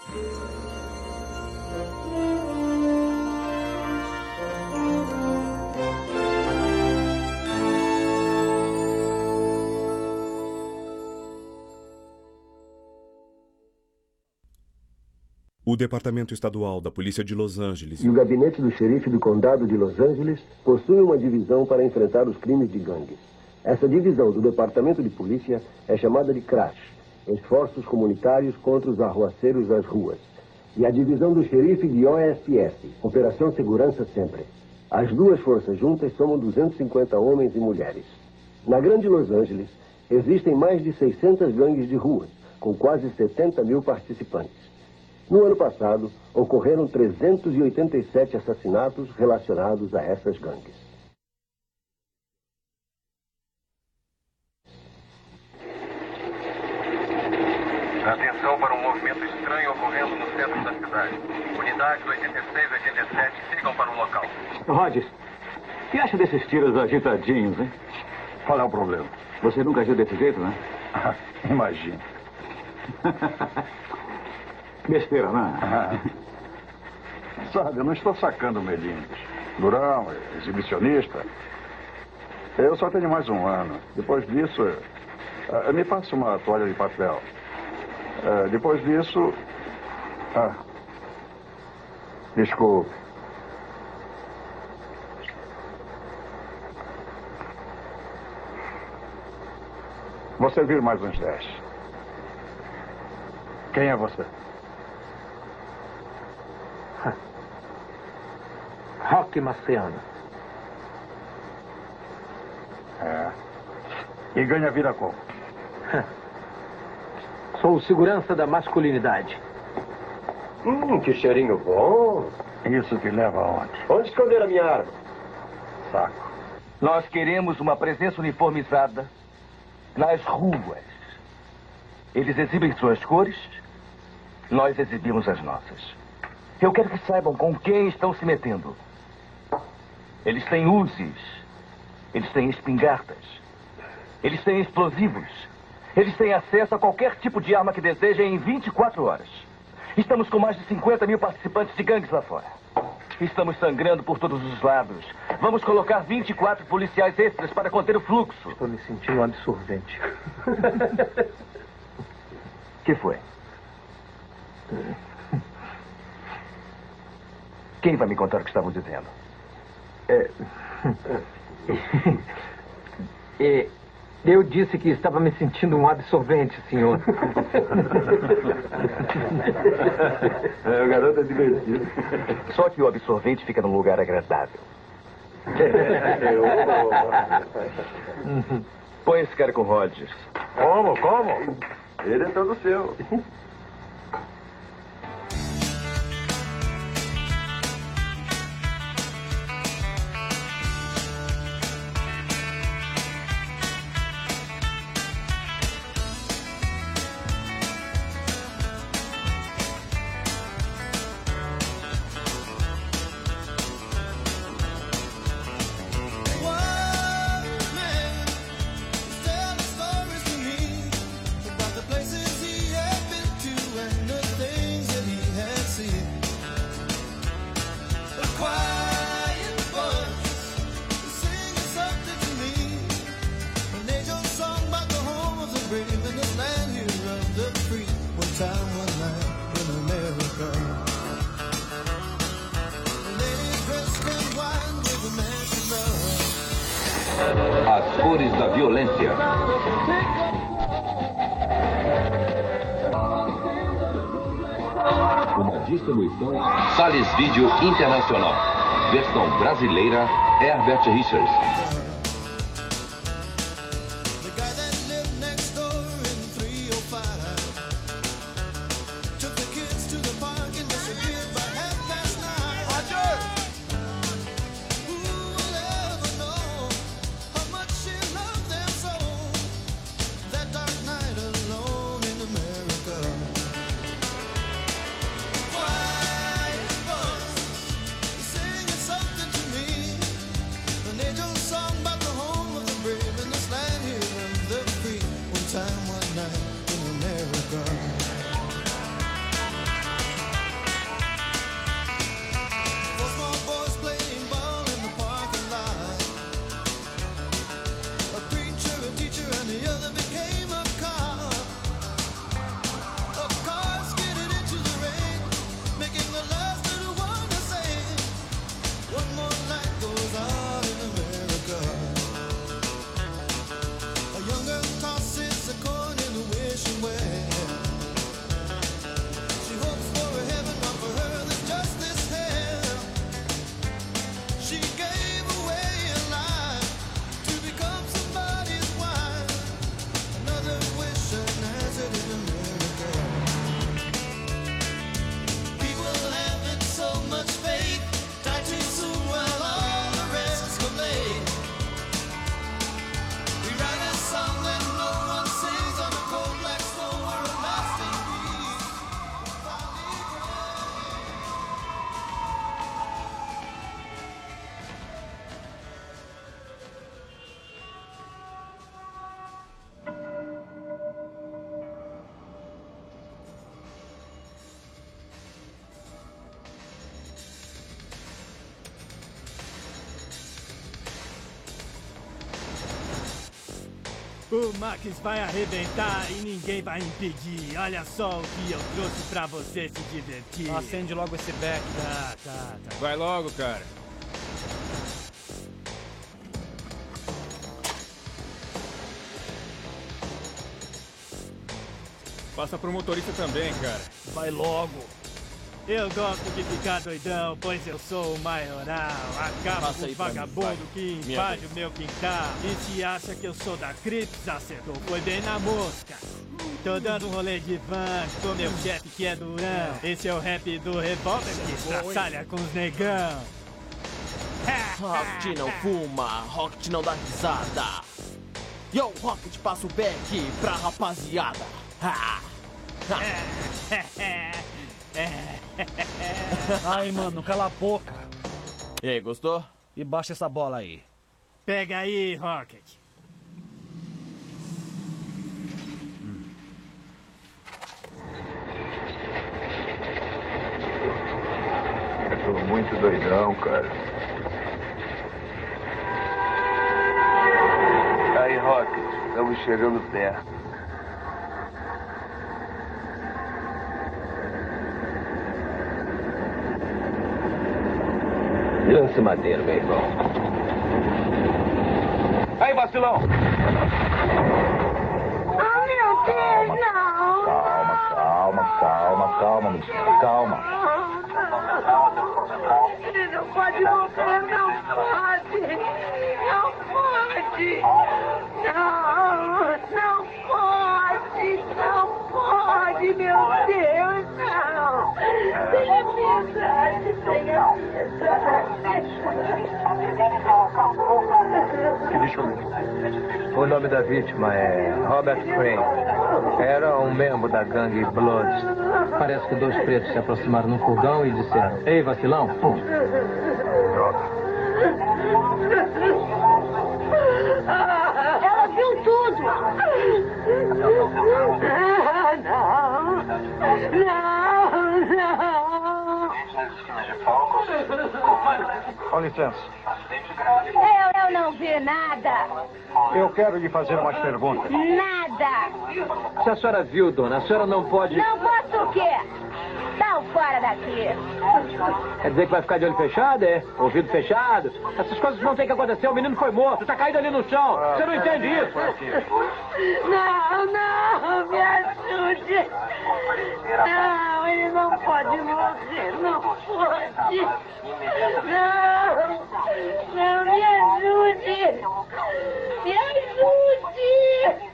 O Departamento Estadual da Polícia de Los Angeles e o gabinete do xerife do condado de Los Angeles possuem uma divisão para enfrentar os crimes de gangues. Essa divisão do Departamento de Polícia é chamada de CRASH, Esforços Comunitários contra os Arruaceiros das Ruas, e a divisão do xerife de OSS, Operação Segurança Sempre. As duas forças juntas somam 250 homens e mulheres. Na Grande Los Angeles, existem mais de 600 gangues de ruas, com quase 70 mil participantes. No ano passado, ocorreram 387 assassinatos relacionados a essas gangues. Atenção para um movimento estranho ocorrendo no centro da cidade. Unidades 86 e 87 sigam para o local. Rogers, o que acha desses tiros agitadinhos, hein? Qual é o problema? Você nunca agiu desse jeito, né? Imagina. Besteira, né? Sabe, eu não estou sacando melindres. Durão, exibicionista. Eu só tenho mais um ano. Depois disso, me passa uma toalha de papel. Depois disso... desculpe. Vou servir mais uns 10. Quem é você? Roque Marciano. E ganha vida como? Sou o segurança da masculinidade. Que cheirinho bom. Isso te leva aonde? Onde esconder a minha arma? Saco. Nós queremos uma presença uniformizada nas ruas. Eles exibem suas cores, nós exibimos as nossas. Eu quero que saibam com quem estão se metendo. Eles têm Uzis, eles têm espingardas, eles têm explosivos, eles têm acesso a qualquer tipo de arma que desejem em 24 horas. Estamos com mais de 50 mil participantes de gangues lá fora. Estamos sangrando por todos os lados. Vamos colocar 24 policiais extras para conter o fluxo. Estou me sentindo um absorvente. O que foi? Quem vai me contar o que estavam dizendo? Eu disse que estava me sentindo um absorvente, senhor. O garoto é divertido. Só que o absorvente fica num lugar agradável. Põe esse cara com Rogers. Como? Ele é todo seu. As cores da violência. Uma distribuição Sales Vídeo Internacional. Versão brasileira Herbert Richards. O Max vai arrebentar e ninguém vai impedir. Olha só o que eu trouxe pra você se divertir. Acende logo esse beck. Tá. Vai logo, cara. Passa pro motorista também, cara. Vai logo. Eu gosto de ficar doidão, pois eu sou o maioral. Acabo com os vagabundos que invadem o meu quintal. E se acha que eu sou da Crips, acertou, foi bem na mosca. Tô dando um rolê de van com meu chefe que é durão. Esse é o rap do revólver que estraçalha com os negão. Rocket não fuma, Rocket não dá risada. Yo, Rocket passa o back pra rapaziada. Ai, mano, cala a boca. E aí, gostou? E baixa essa bola aí. Pega aí, Rocket. Eu tô muito doidão, cara. Aí, Rocket, estamos chegando perto. Lance madeiro, meu irmão. Aí, vacilão! Oh, meu Deus, não! Calma, Michelle, calma. Ele não pode morrer, não pode! Não pode! Não pode, meu Deus, não! Tenha piedade, tenha piedade! Deixa eu ver. O nome da vítima é Robert Crane. Era um membro da gangue Bloods. Parece que dois pretos se aproximaram num furgão e disseram: Ei, vacilão! Pum. Ela viu tudo! Não! Com licença. Eu não vi nada! Eu quero lhe fazer umas perguntas. Nada! Se a senhora viu, dona, a senhora não pode... Não posso o quê? Dá fora daqui! Quer dizer que vai ficar de olho fechado, é? Ouvido fechado? Essas coisas não tem que acontecer, o menino foi morto, tá caído ali no chão. Você não entende isso? Não, me ajude! Não, ele não pode morrer, não pode! Não, me ajude! Me ajude!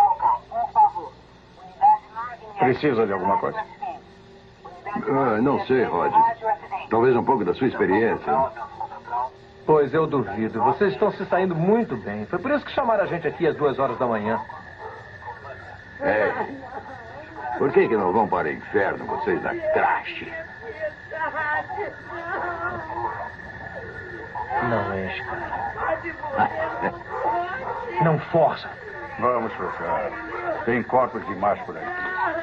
Precisa de alguma coisa? Não sei, Rod. Talvez um pouco da sua experiência. Pois eu duvido. Vocês estão se saindo muito bem. Foi por isso que chamaram a gente aqui às 2 horas da manhã. É. Por que não vão para o inferno, vocês da Crash? Não enche, cara. Não força. Vamos trocar. Tem corpos demais por aí.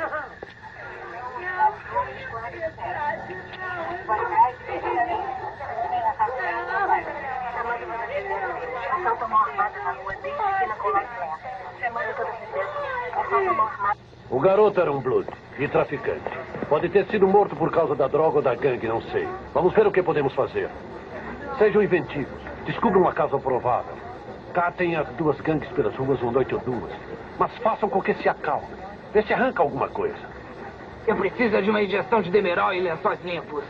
O garoto era um Blood e traficante. Pode ter sido morto por causa da droga ou da gangue, não sei. Vamos ver o que podemos fazer. Sejam inventivos. Descubram uma causa provável. Catem as 2 gangues pelas ruas uma noite ou 2. Mas façam com que se acalme. Vê se arranca alguma coisa. Eu preciso de uma injeção de Demerol e lençóis limpos.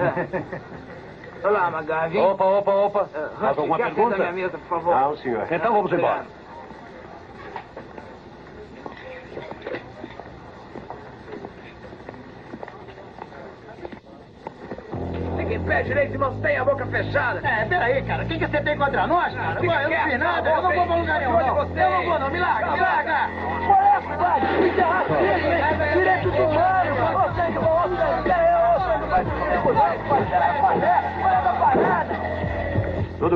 Olá, Magavin. Opa. Mais alguma pergunta? Da minha mesa, por favor. Não, senhor. Então vamos embora. Fique em pé direito e mantenha a boca fechada. Peraí, cara. Quem que você tem contra nós, cara? Fica Eu não quieto, fiz nada. não, Eu não vou pra lugar nenhum, não. Eu não vou, não. Me larga, me larga. Direito do humano! Você que volta, Tudo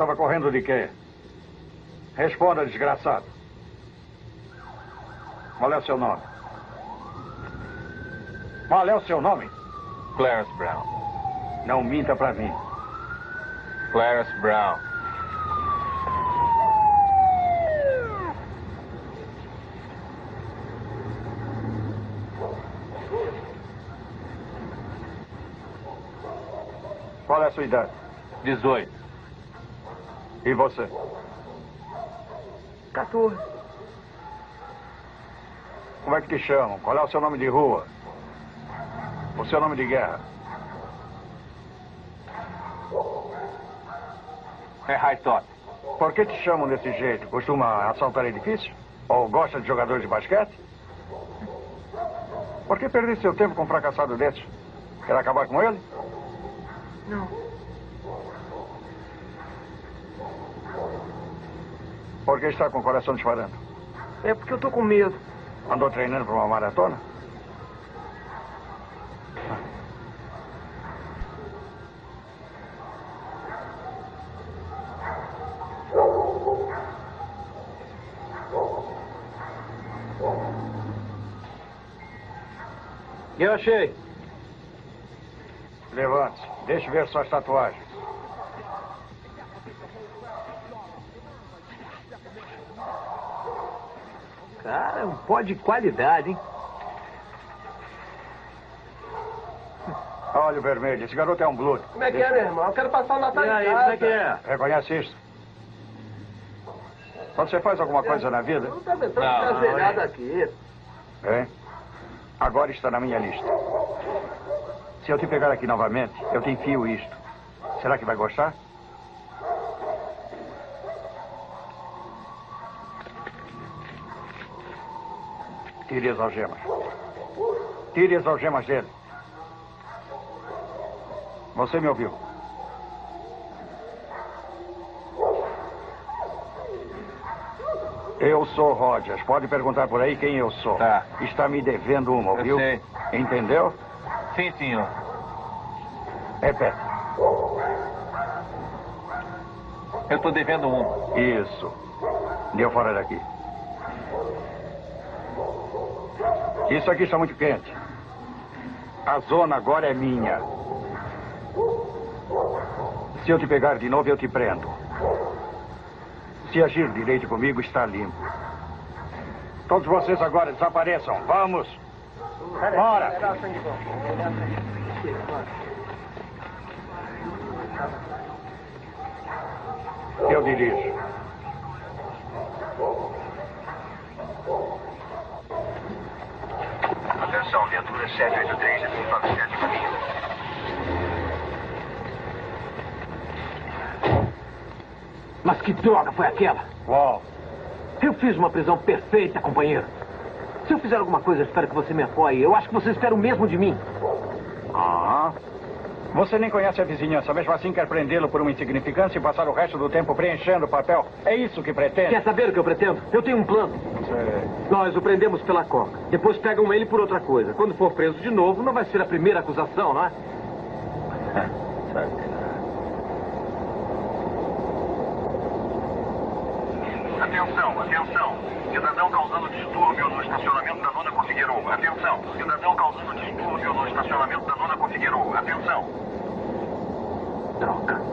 estava correndo de quê? Responda, desgraçado. Qual é o seu nome? Qual é o seu nome? Clarence Brown. Não minta pra mim. Clarence Brown. Qual é a sua idade? 18. E você? 14. Como é que te chamam? Qual é o seu nome de rua? O seu nome de guerra? É High Top. Por que te chamam desse jeito? Costuma assaltar edifício? Ou gosta de jogadores de basquete? Por que perder seu tempo com um fracassado desse? Quer acabar com ele? Não. Por que está com o coração disparando? É porque eu tô com medo. Andou treinando para uma maratona? Eu achei. Levante-se. Deixe ver suas tatuagens. Cara, um pó de qualidade, hein? Olha o vermelho. Esse garoto é um Blood. Como é que é, meu irmão? Eu quero passar o Natal em casa. Como é que é? Reconhece isso? Você faz alguma coisa na vida? Eu não tô tentando fazer nada aqui. É? Agora está na minha lista. Se eu te pegar aqui novamente, eu te enfio isto. Será que vai gostar? Tire as algemas. Tire as algemas dele. Você me ouviu? Eu sou Rogers. Pode perguntar por aí quem eu sou. Tá. Está me devendo uma, ouviu? Eu sei. Entendeu? Sim, senhor. Repete. Eu tô devendo um. Isso. Deu fora daqui. Isso aqui está muito quente. A zona agora é minha. Se eu te pegar de novo, eu te prendo. Se agir direito comigo, está limpo. Todos vocês agora desapareçam. Vamos. Bora. Eu dirijo. Atenção, viatura 783, para o 7 caminho. Mas que droga foi aquela? Qual? Eu fiz uma prisão perfeita, companheiro. Se eu fizer alguma coisa, eu espero que você me apoie. Eu acho que você espera o mesmo de mim. Ah. Você nem conhece a vizinhança, mesmo assim quer prendê-lo por uma insignificância e passar o resto do tempo preenchendo o papel. É isso que pretende? Quer saber o que eu pretendo? Eu tenho um plano. Nós o prendemos pela coca. Depois pegam ele por outra coisa. Quando for preso de novo, não vai ser a primeira acusação, não é? Atenção, atenção. Cidadão causando distúrbio no estacionamento da Nona Configueirou. Atenção. Cidadão causando distúrbio no estacionamento da Nona Configueirou. Atenção. Droga.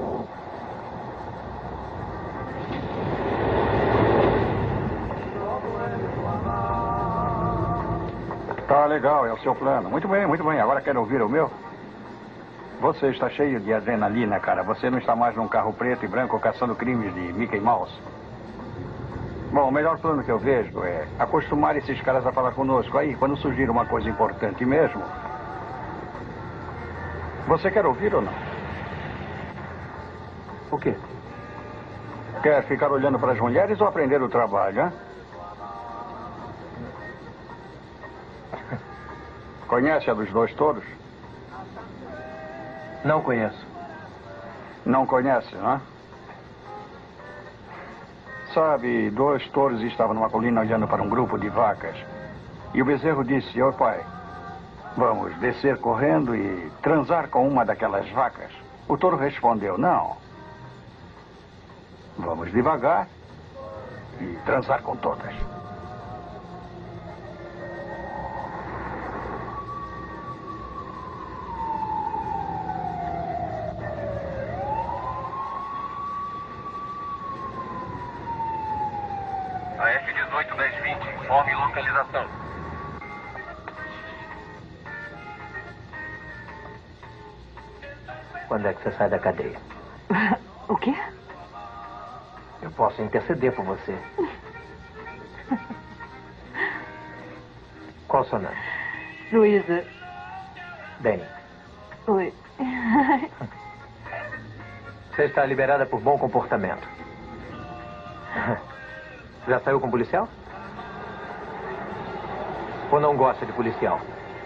Tá legal, é o seu plano. Muito bem, muito bem. Agora quer ouvir o meu? Você está cheio de adrenalina, cara. Você não está mais num carro preto e branco caçando crimes de Mickey Mouse. Bom, o melhor plano que eu vejo é acostumar esses caras a falar conosco. Aí, quando surgir uma coisa importante mesmo... Você quer ouvir ou não? O quê? Quer ficar olhando para as mulheres ou aprender o trabalho, hein? Conhece a dos dois touros? Não conheço. Não conhece, não é? Sabe, dois touros estavam numa colina olhando para um grupo de vacas. E o bezerro disse: "Ô pai, vamos descer correndo e transar com uma daquelas vacas?" O touro respondeu: "Não. Vamos devagar e transar com todas. A F-18-1020, informe localização. Quando é que você sai da cadeia? O quê? Eu posso interceder por você. Qual o seu nome? Luísa. Bem, Oi. você está liberada por bom comportamento. Já saiu com policial? Ou não gosta de policial?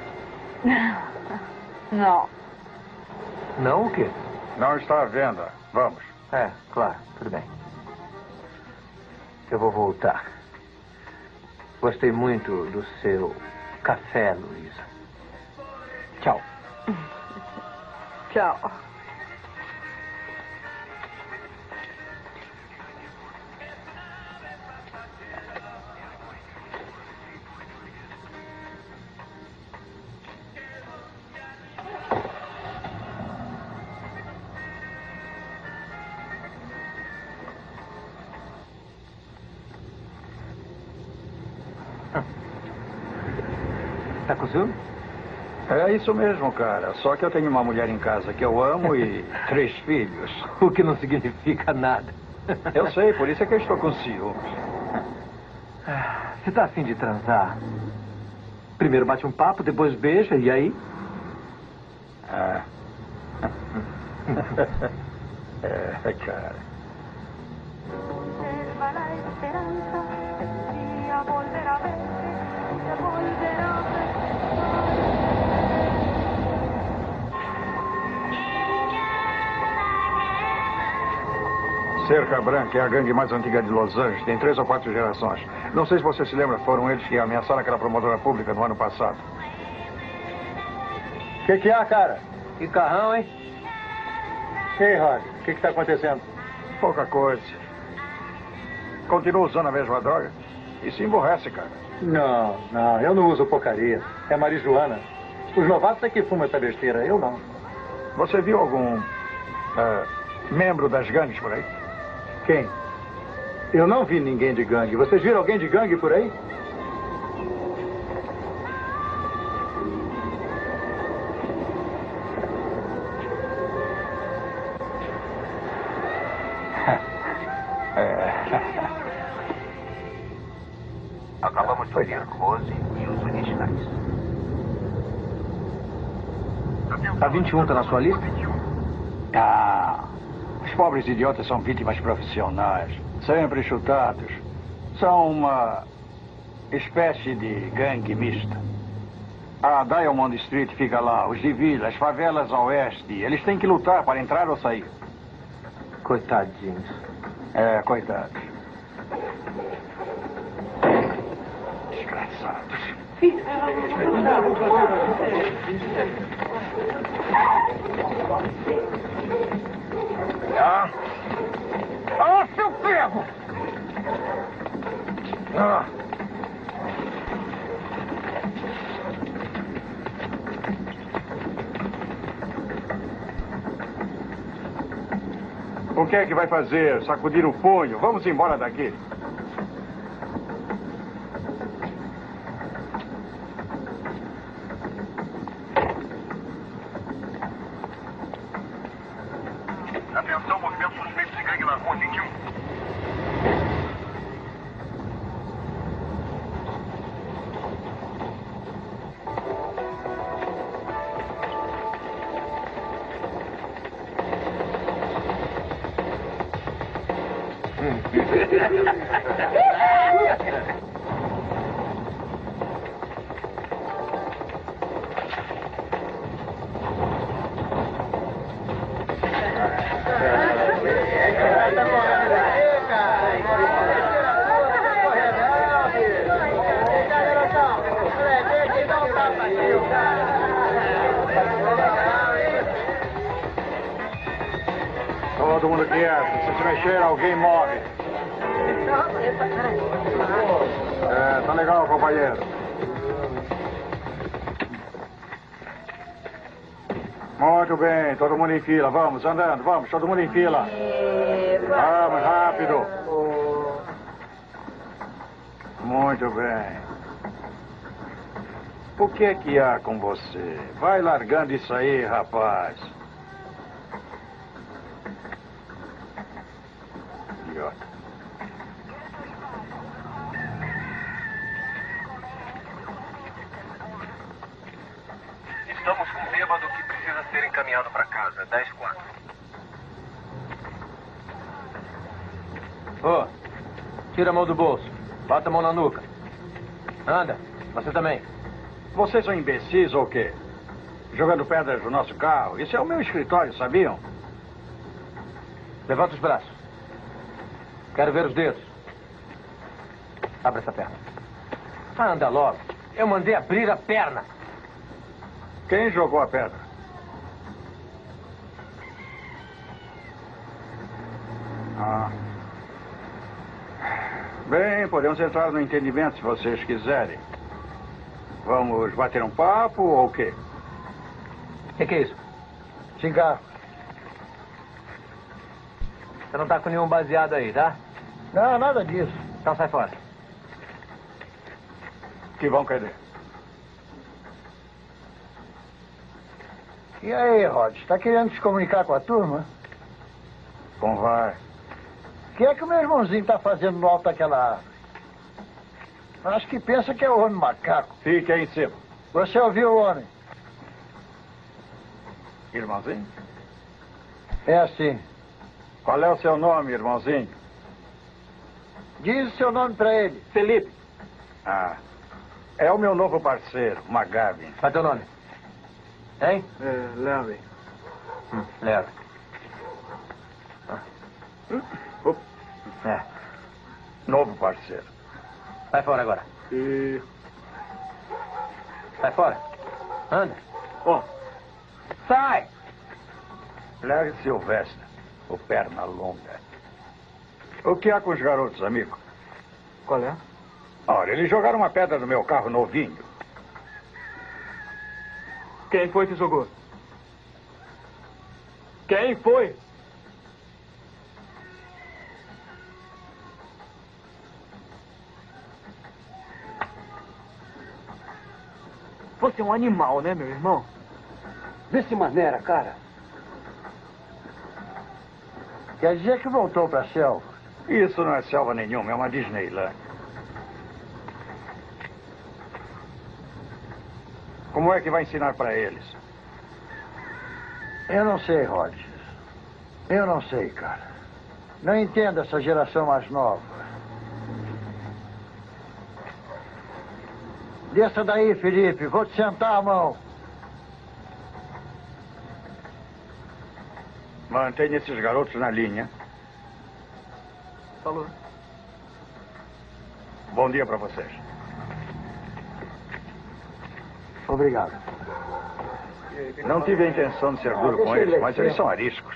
Não. Não o quê? Não está à venda. Vamos. É, claro. Tudo bem. Eu vou voltar. Gostei muito do seu café, Luísa. Tchau. Tchau. Tá com ciúme? É isso mesmo, cara. Só que eu tenho uma mulher em casa que eu amo e 3 filhos. O que não significa nada. Eu sei, por isso é que eu estou com ciúmes. Você tá afim de transar? Primeiro bate um papo, depois beija, e aí? Cara. Cerca Branca é a gangue mais antiga de Los Angeles. Tem 3 ou 4 gerações. Não sei se você se lembra, foram eles que ameaçaram aquela promotora pública no ano passado. O que há, cara? Que carrão, hein? Ei, Rod, o que está acontecendo? Pouca coisa. Continua usando a mesma droga? Isso emborrece, cara. Não, eu não uso porcaria. É marijuana. Os novatos é que fumam essa besteira, eu não. Você viu algum membro das gangues por aí? Quem? Eu não vi ninguém de gangue. Vocês viram alguém de gangue por aí? Acabamos de ver Rose e os originais. A 21 tá na sua lista? Os pobres idiotas são vítimas profissionais, sempre chutados. São uma espécie de gangue mista. A Diamond Street fica lá, os de Vila, as favelas a oeste. Eles têm que lutar para entrar ou sair. Coitadinhos. Coitados. Desgraçados. Seu ferro! O que é que vai fazer? Sacudir o punho? Vamos embora daqui. Atenção, movimento suspeito de gangue na rua 21. Todo mundo quieto. Se mexer, alguém morre. Tá legal, companheiro. Muito bem, todo mundo em fila. Vamos, andando, vamos, todo mundo em fila. Vamos, rápido. Muito bem. O que é que há com você? Vai largando isso aí, rapaz. Idiota. Estamos com um bêbado que precisa ser encaminhado para casa. 10-4. Ô, tira a mão do bolso. Bota a mão na nuca. Anda, você também. Vocês são imbecis ou o quê? Jogando pedras no nosso carro? Isso é o meu escritório, sabiam? Levanta os braços. Quero ver os dedos. Abre essa perna. Anda logo. Eu mandei abrir a perna. Quem jogou a pedra? Ah. Bem, podemos entrar no entendimento se vocês quiserem. Vamos bater um papo ou o quê? O que é isso? Cigarro. Você não tá com nenhum baseado aí, tá? Não, nada disso. Então sai fora. Que vão querer. E aí, Rod, está querendo se comunicar com a turma? Como vai? O que é que o meu irmãozinho está fazendo no alto daquela árvore? Acho que pensa que é o homem macaco. Fique aí em cima. Você ouviu o homem? Irmãozinho? É assim. Qual é o seu nome, irmãozinho? Diz o seu nome para ele. Felipe. Ah, é o meu novo parceiro, Magavin. Qual é teu nome? Hein? Larry. Larry. É. Novo parceiro. Sai fora agora. Sai fora. Anda. Sai! Larry Silvestre, o perna longa. O que há com os garotos, amigo? Qual é? Ora, eles jogaram uma pedra no meu carro novinho. Quem foi que jogou? Quem foi? Você é um animal, né, meu irmão? Desse maneira, cara. Quer dizer que voltou para a selva? Isso não é selva nenhuma, é uma Disneyland. Como é que vai ensinar para eles? Eu não sei, Rod. Eu não sei, cara. Não entendo essa geração mais nova. Desça daí, Felipe. Vou te sentar a mão. Mantenha esses garotos na linha. Falou. Bom dia para vocês. Obrigado. Não tive a intenção de ser duro com eles, mas eles são ariscos.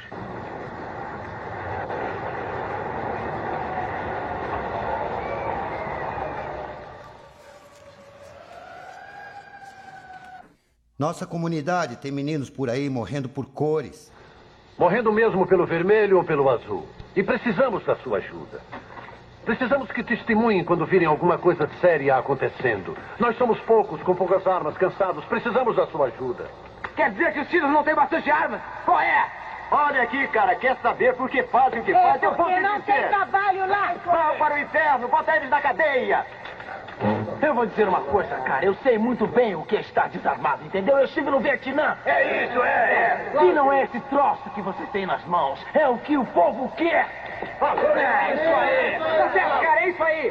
Nossa comunidade tem meninos por aí morrendo por cores. Morrendo mesmo pelo vermelho ou pelo azul. E precisamos da sua ajuda. Precisamos que testemunhem quando virem alguma coisa séria acontecendo. Nós somos poucos, com poucas armas, cansados. Precisamos da sua ajuda. Quer dizer que os tiros não têm bastante armas? Qual é? Olha aqui, cara, quer saber por que fazem o que fazem? Eu vou Porque te não dizer. tem trabalho lá. Vão para o inferno, bota eles na cadeia. Eu vou dizer uma coisa, cara. Eu sei muito bem o que é estar desarmado, entendeu? Eu estive no Vietnã. É isso, é. E não é esse troço que você tem nas mãos. É o que o povo quer. É isso aí. Tá certo, cara, é isso aí.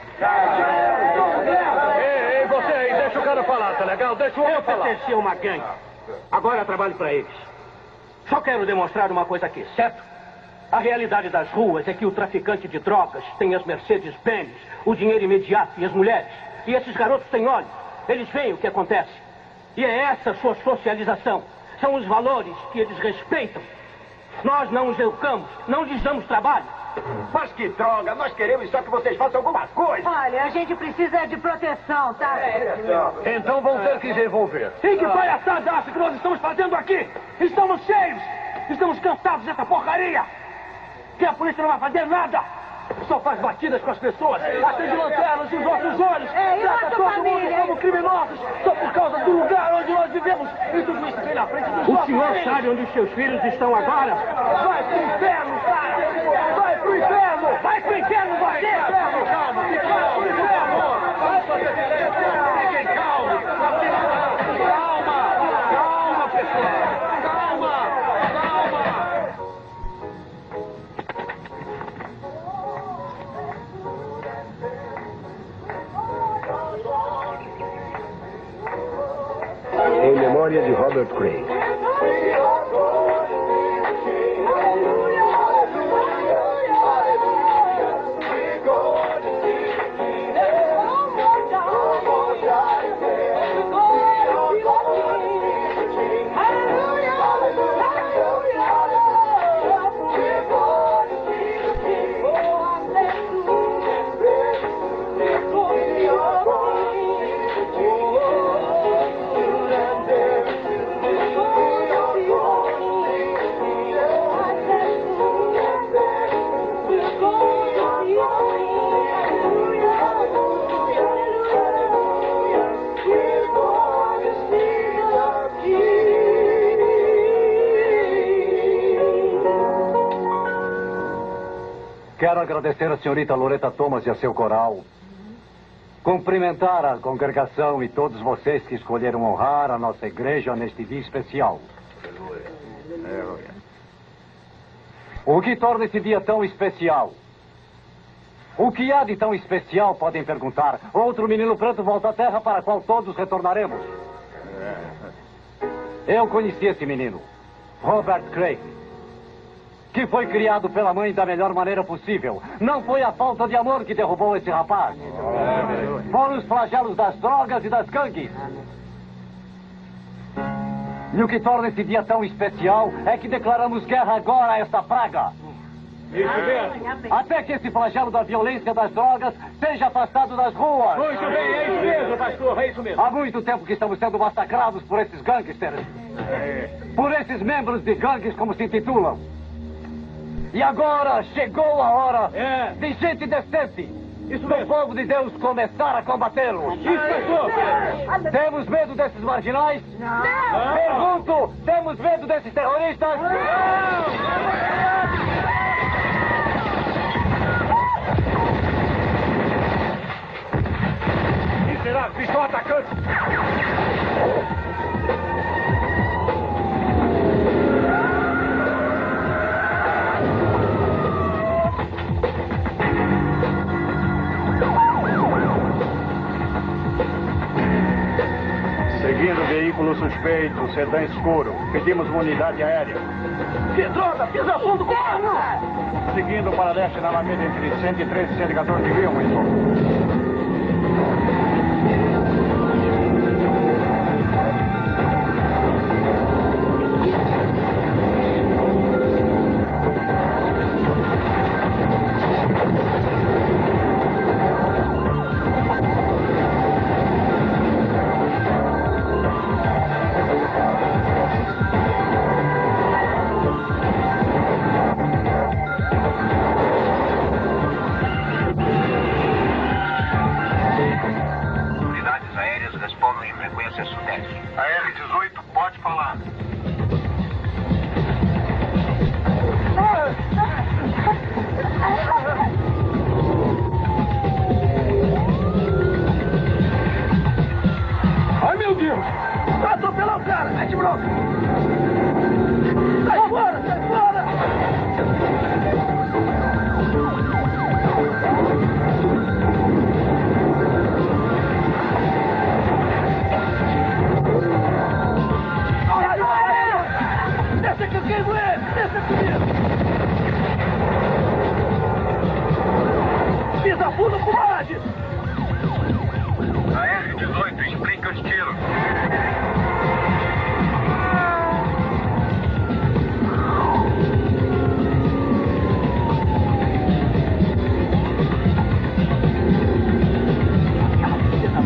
Ei, você aí, deixa o cara falar, tá legal? Deixa o homem Eu falar. pertenci a uma gangue. Agora eu trabalho para eles. Só quero demonstrar uma coisa aqui, certo? A realidade das ruas é que o traficante de drogas tem as Mercedes-Benz, o dinheiro imediato e as mulheres. E esses garotos têm olhos. Eles veem o que acontece. E é essa sua socialização. São os valores que eles respeitam. Nós não os educamos, não lhes damos trabalho. Mas que droga! Nós queremos só que vocês façam alguma coisa! Olha, a gente precisa de proteção, tá? Então vão ter que revolver. E que palhaçada acha que nós estamos fazendo aqui? Estamos cheios! Estamos cansados dessa porcaria! Que a polícia não vai fazer nada! Só faz batidas com as pessoas, acende lanternas nos nossos olhos, trata todo mundo como criminosos, só por causa do lugar onde nós vivemos. E tudo isso vem na frente dos nossos filhos. O senhor sabe onde os seus filhos estão agora? Vai pro inferno, cara! Vai pro inferno! Vai pro inferno, você! Calma, vai pro inferno! Fiquem calmos! Calma, pessoal! Calma! Em memória de Robert Cray. Quero agradecer a senhorita Loretta Thomas e a seu coral. Cumprimentar a congregação e todos vocês que escolheram honrar a nossa igreja neste dia especial. O que torna esse dia tão especial? O que há de tão especial, podem perguntar. Outro menino preto volta à terra para a qual todos retornaremos. Eu conheci esse menino, Robert Cray, que foi criado pela mãe da melhor maneira possível. Não foi a falta de amor que derrubou esse rapaz. Foram os flagelos das drogas e das gangues. E o que torna esse dia tão especial é que declaramos guerra agora a esta praga. Isso mesmo. Até que esse flagelo da violência das drogas seja afastado das ruas. Muito bem, é isso mesmo, pastor, é isso mesmo. Há muito tempo que estamos sendo massacrados por esses gangsters. Por esses membros de gangues, como se intitulam. E agora chegou a hora de gente decente, do povo de Deus, começar a combatê-los. Isso, pastor. Temos medo desses marginais? Não. Pergunto, temos medo desses terroristas? Miseráveis, estão atacando. Seguindo veículo suspeito, sedã escuro. Pedimos uma unidade aérea. Que droga! Pisa fundo, corra! Seguindo para leste na alameda entre 113 e 114 mil, Wilson.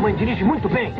mãe dirige muito bem.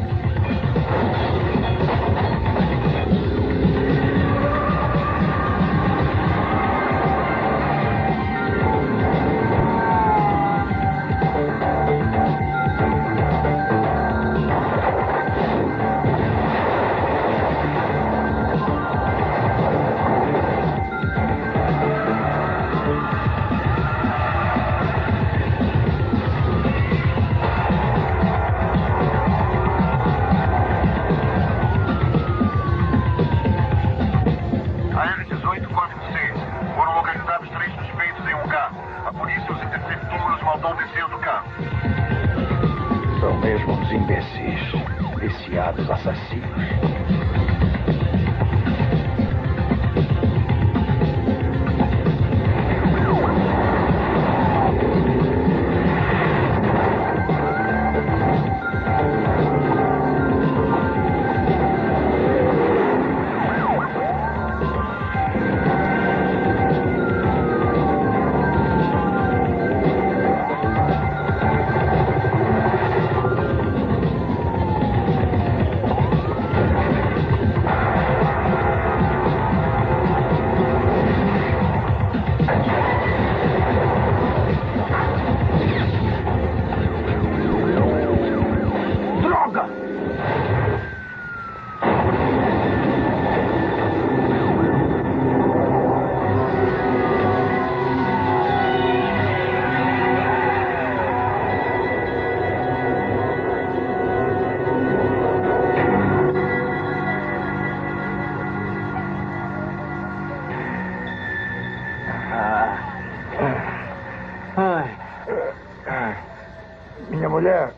Minha mulher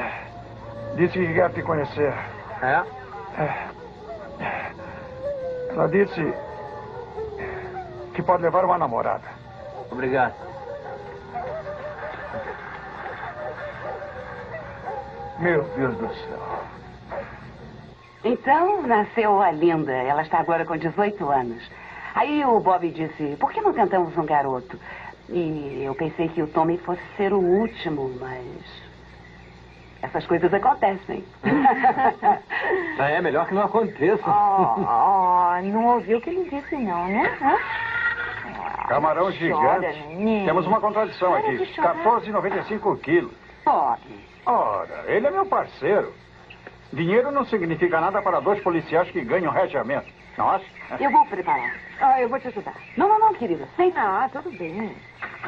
disse que quer te conhecer. É? Ela disse que pode levar uma namorada. Obrigado. Meu Deus do céu. Então, nasceu a Linda. Ela está agora com 18 anos. Aí o Bob disse, por que não tentamos um garoto? E eu pensei que o Tommy fosse ser o último, mas... essas coisas acontecem. É melhor que não aconteça. Não ouviu o que ele disse, não, né? Camarão Chora, gigante. menino. Temos uma contradição Para aqui. de chorar. 14,95 quilos. Ora, ele é meu parceiro. Dinheiro não significa nada para dois policiais que ganham regiamento. Não acha? Eu vou preparar. Eu vou te ajudar. Não, querida. Não, tudo bem.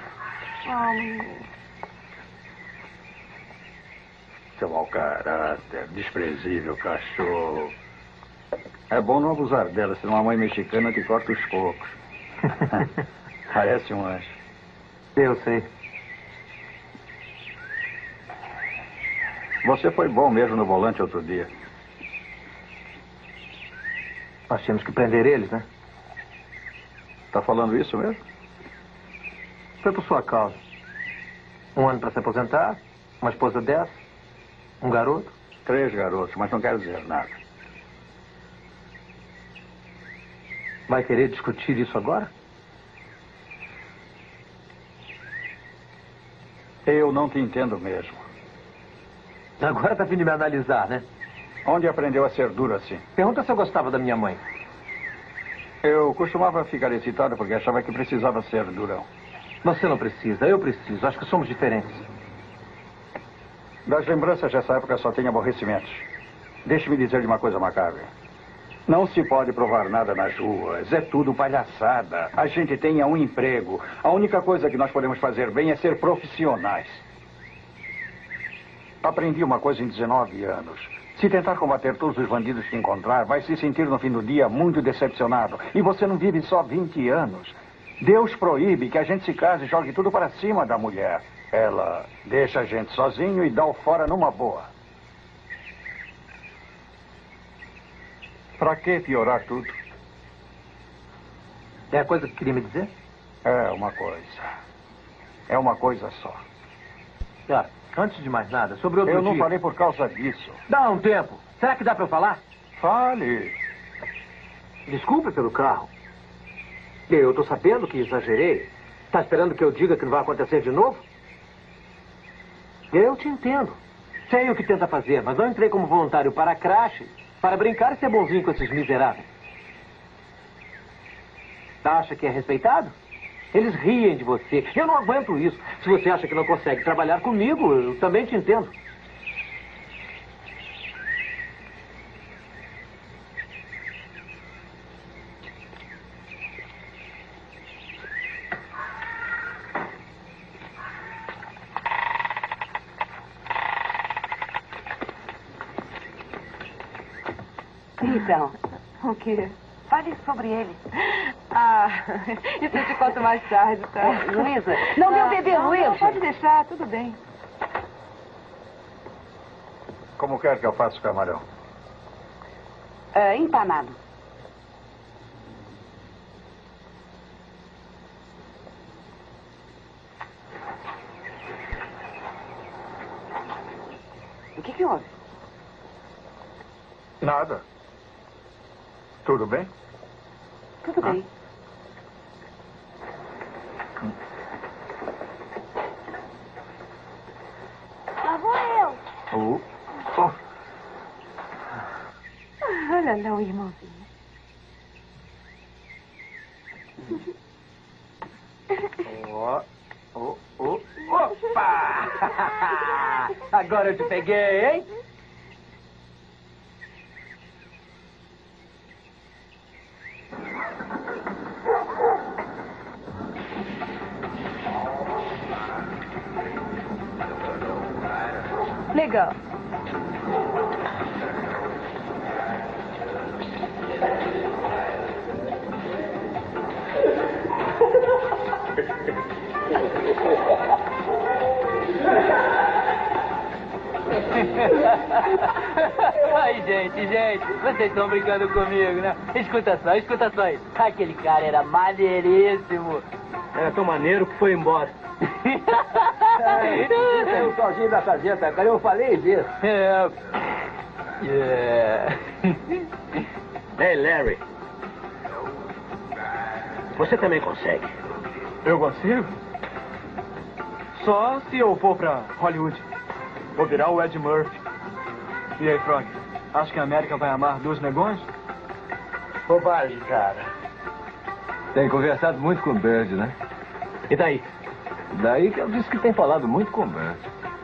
Seu mau caráter, desprezível cachorro. É bom não abusar dela, senão a mãe mexicana te corta os cocos. Parece um anjo. Eu sei. Você foi bom mesmo no volante outro dia. Nós tínhamos que prender eles, né? Tá falando isso mesmo? Foi por sua causa. 1 ano para se aposentar, uma esposa dessa, um garoto. 3 garotos, mas não quero dizer nada. Vai querer discutir isso agora? Eu não te entendo mesmo. Agora tá vindo me analisar, né? Onde aprendeu a ser duro assim? Pergunta se eu gostava da minha mãe. Eu costumava ficar excitado porque achava que precisava ser durão. Você não precisa, eu preciso. Acho que somos diferentes. Das lembranças dessa época só tenho aborrecimentos. Deixe-me dizer uma coisa macabra. Não se pode provar nada nas ruas. É tudo palhaçada. A gente tem um emprego. A única coisa que nós podemos fazer bem é ser profissionais. Aprendi uma coisa em 19 anos. Se tentar combater todos os bandidos que encontrar, vai se sentir no fim do dia muito decepcionado. E você não vive só 20 anos. Deus proíbe que a gente se case e jogue tudo para cima da mulher. Ela deixa a gente sozinho e dá o fora numa boa. Pra que piorar tudo? É a coisa que queria me dizer? É uma coisa. É uma coisa só. Antes de mais nada, sobre outro dia... Eu não falei por causa disso. Dá um tempo. Será que dá pra eu falar? Fale. Desculpe pelo carro. Eu tô sabendo que exagerei. Tá esperando que eu diga que não vai acontecer de novo? Eu te entendo. Sei o que tenta fazer, mas não entrei como voluntário para a Crash para brincar e ser bonzinho com esses miseráveis. Acha que é respeitado? Eles riem de você. Eu não aguento isso. Se você acha que não consegue trabalhar comigo, eu também te entendo. Então, O quê? fale sobre ele. Ah, isso eu te conto mais tarde, tá? Luísa, não, meu bebê, Luísa. Não, pode deixar, tudo bem. Como quer que eu faça o camarão? Empanado. O que houve? Nada. Tudo bem? Tudo bem. Lá vou eu. Olha lá o irmãozinho. Opa! Agora eu te peguei, hein? Legal. Ai, gente, vocês estão brincando comigo, né? Escuta só isso. Aquele cara era maneiríssimo. Era tão maneiro que foi embora. Eu sozinho da sargenta, cara, eu falei disso. Ei, Larry. Você também consegue. Eu consigo? Só se eu for pra Hollywood. Vou virar o Ed Murphy. E aí, Frog? Acho que a América vai amar dos negões? Bobagem, cara. Tem conversado muito com o Bird, né? E daí? Daí que eu disse que tem falado muito com o Bird.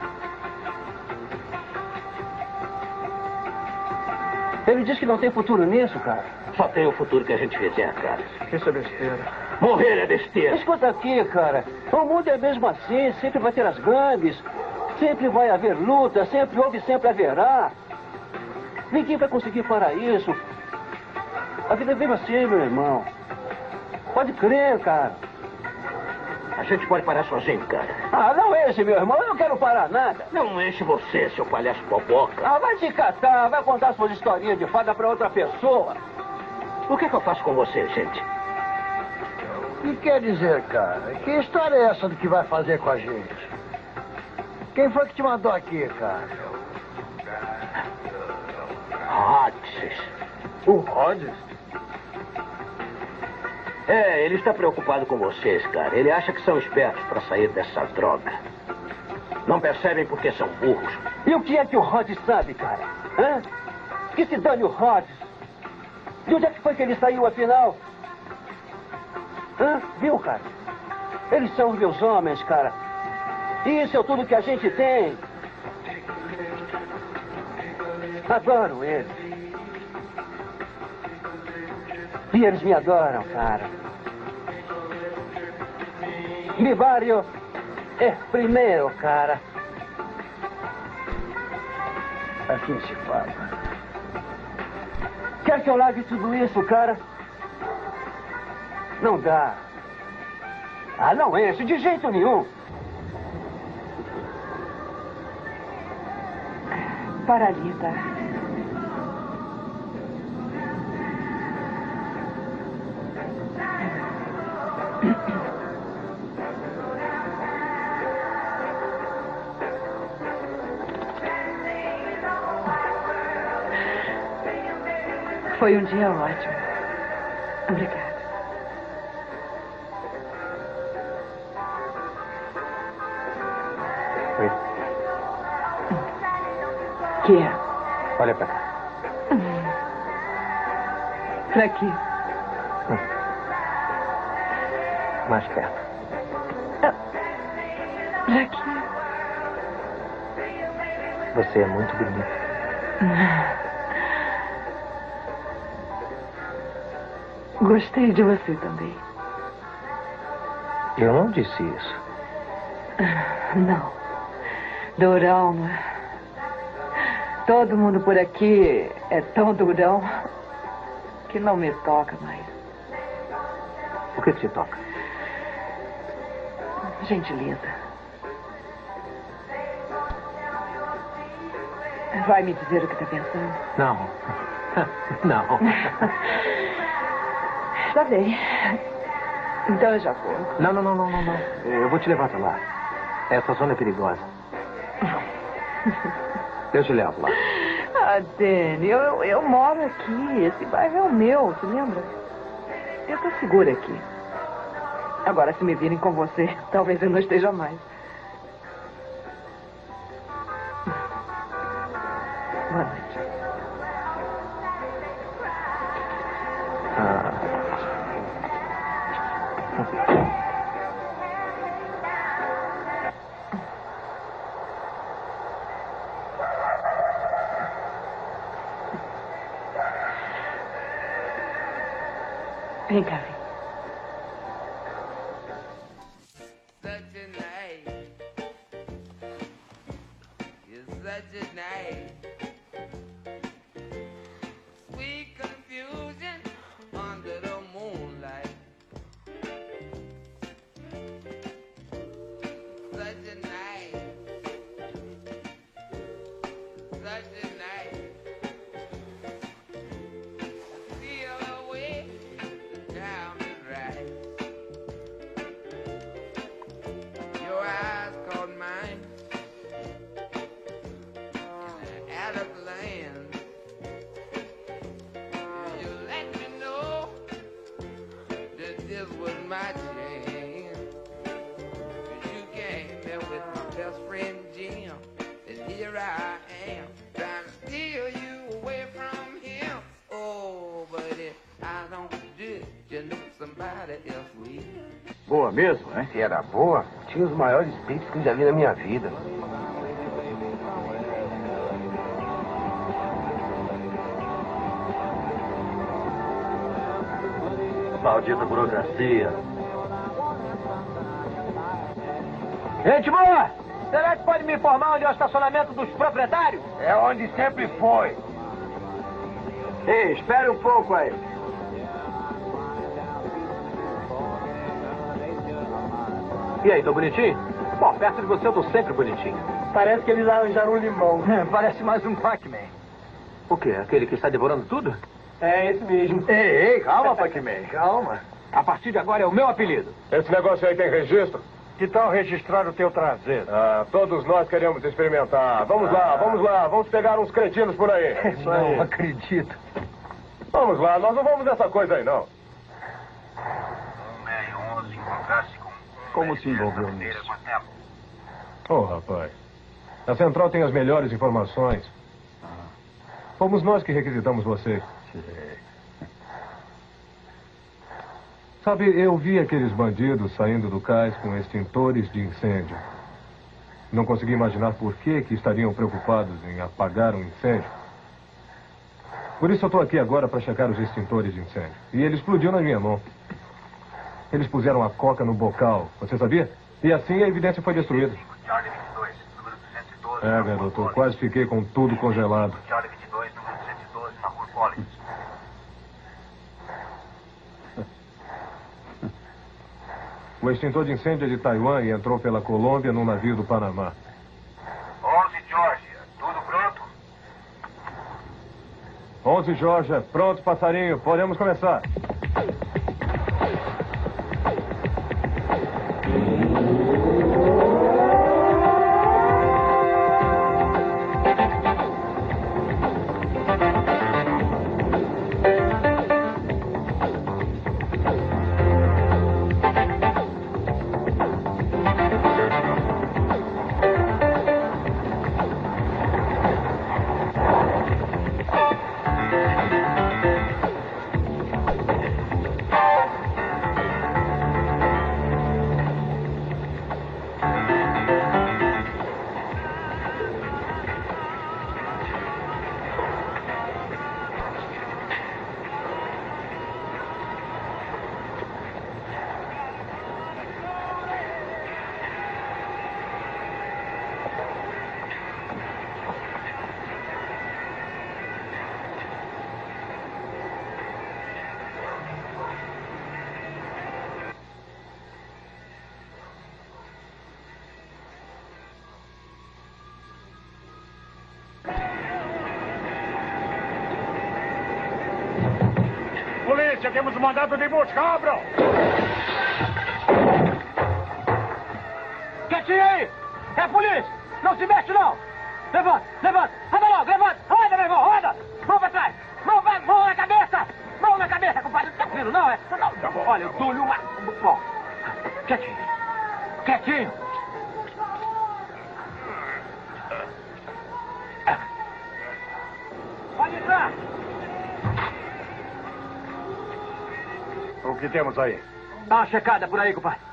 Ele diz que não tem futuro nisso, cara. Só tem o futuro que a gente fizer, cara. Isso é besteira. Morrer é besteira. Escuta aqui, cara. O mundo é mesmo assim. Sempre vai ter as gangues. Sempre vai haver luta. Sempre houve, sempre haverá. Ninguém vai conseguir parar isso. A vida é mesmo assim, meu irmão. Pode crer, cara. A gente pode parar sozinho, cara. Ah, não enche, meu irmão. Eu não quero parar nada. Não enche você, seu palhaço boboca. Ah, vai te catar. Vai contar suas historinhas de fada pra outra pessoa. O que é que eu faço com você, gente? O que quer dizer, cara? Que história é essa do que vai fazer com a gente? Quem foi que te mandou aqui, cara? Hodges. O Hodges? É, ele está preocupado com vocês, cara. Ele acha que são espertos para sair dessa droga. Não percebem porque são burros. E o que é que o Hodges sabe, cara? Hã? Que se dane o Hodges. De onde é que foi que ele saiu, afinal? Hã? Viu, cara? Eles são os meus homens, cara. E isso é tudo que a gente tem. Adoro eles. E eles me adoram, cara. Mi barrio é primeiro, cara. Assim se fala. Quer que eu largue tudo isso, cara? Não dá. Ah, não enche, de jeito nenhum. Paralita. Foi um dia ótimo. Obrigada. Que é? Olha pra cá. Pra quê? Mais perto. Pra quê? Você é muito bonita. Gostei de você também. Eu não disse isso. Não. Durão. Todo mundo por aqui é tão durão que não me toca mais. O que te toca? Gentileza. Vai me dizer o que está pensando? Não. Não. Está bem. Então eu já vou. Não. Eu vou te levar pra lá. Essa zona é perigosa. Eu te levo lá. Ah, Danny, eu moro aqui. Esse bairro é o meu, se lembra? Eu estou segura aqui. Agora, se me virem com você, talvez eu não esteja mais. Boa noite. Vem cá, vem. Boa mesmo, né? Se era boa, tinha os maiores peitos que eu já vi na minha vida. Maldita burocracia. Gente boa! Será que pode me informar onde é o estacionamento dos proprietários? É onde sempre foi. Ei, espere um pouco aí. E aí, tô bonitinho? Bom, perto de você eu tô sempre bonitinho. Parece que eles arranjaram um limão. Parece mais um Pac-Man. O quê? Aquele que está devorando tudo? É esse mesmo. Ei, calma, Pac-Man, calma. A partir de agora é o meu apelido. Esse negócio aí tem registro? Que tal registrar o teu traseiro? Ah, todos nós queremos experimentar. Vamos lá, vamos pegar uns cretinos por aí. Não acredito. Vamos lá, nós não vamos nessa coisa aí, não. Como se envolveu nisso? Oh, rapaz. A central tem as melhores informações. Fomos nós que requisitamos vocês. Sabe, eu vi aqueles bandidos saindo do cais com extintores de incêndio. Não consegui imaginar por que estariam preocupados em apagar um incêndio. Por isso eu estou aqui agora para checar os extintores de incêndio. E ele explodiu na minha mão. Eles puseram a coca no bocal, você sabia? E assim a evidência foi destruída. É, garoto, eu quase fiquei com tudo congelado. O extintor de incêndio é de Taiwan e entrou pela Colômbia num navio do Panamá. 11 Georgia, tudo pronto? 11 Georgia, pronto, passarinho, podemos começar. polícia, temos um mandado de busca, abram! Quietinho aí! É a polícia! Não se mexe, não! Levanta, levanta! Anda logo, levanta! Roda, meu irmão, roda! Mão pra trás! Mão na cabeça! Mão na cabeça, compadre! Não tá vendo, não, é? Não. Olha, eu dou-lhe uma... Bom, quietinho! Quietinho! Pode entrar! O que temos aí? Dá uma checada por aí, compadre.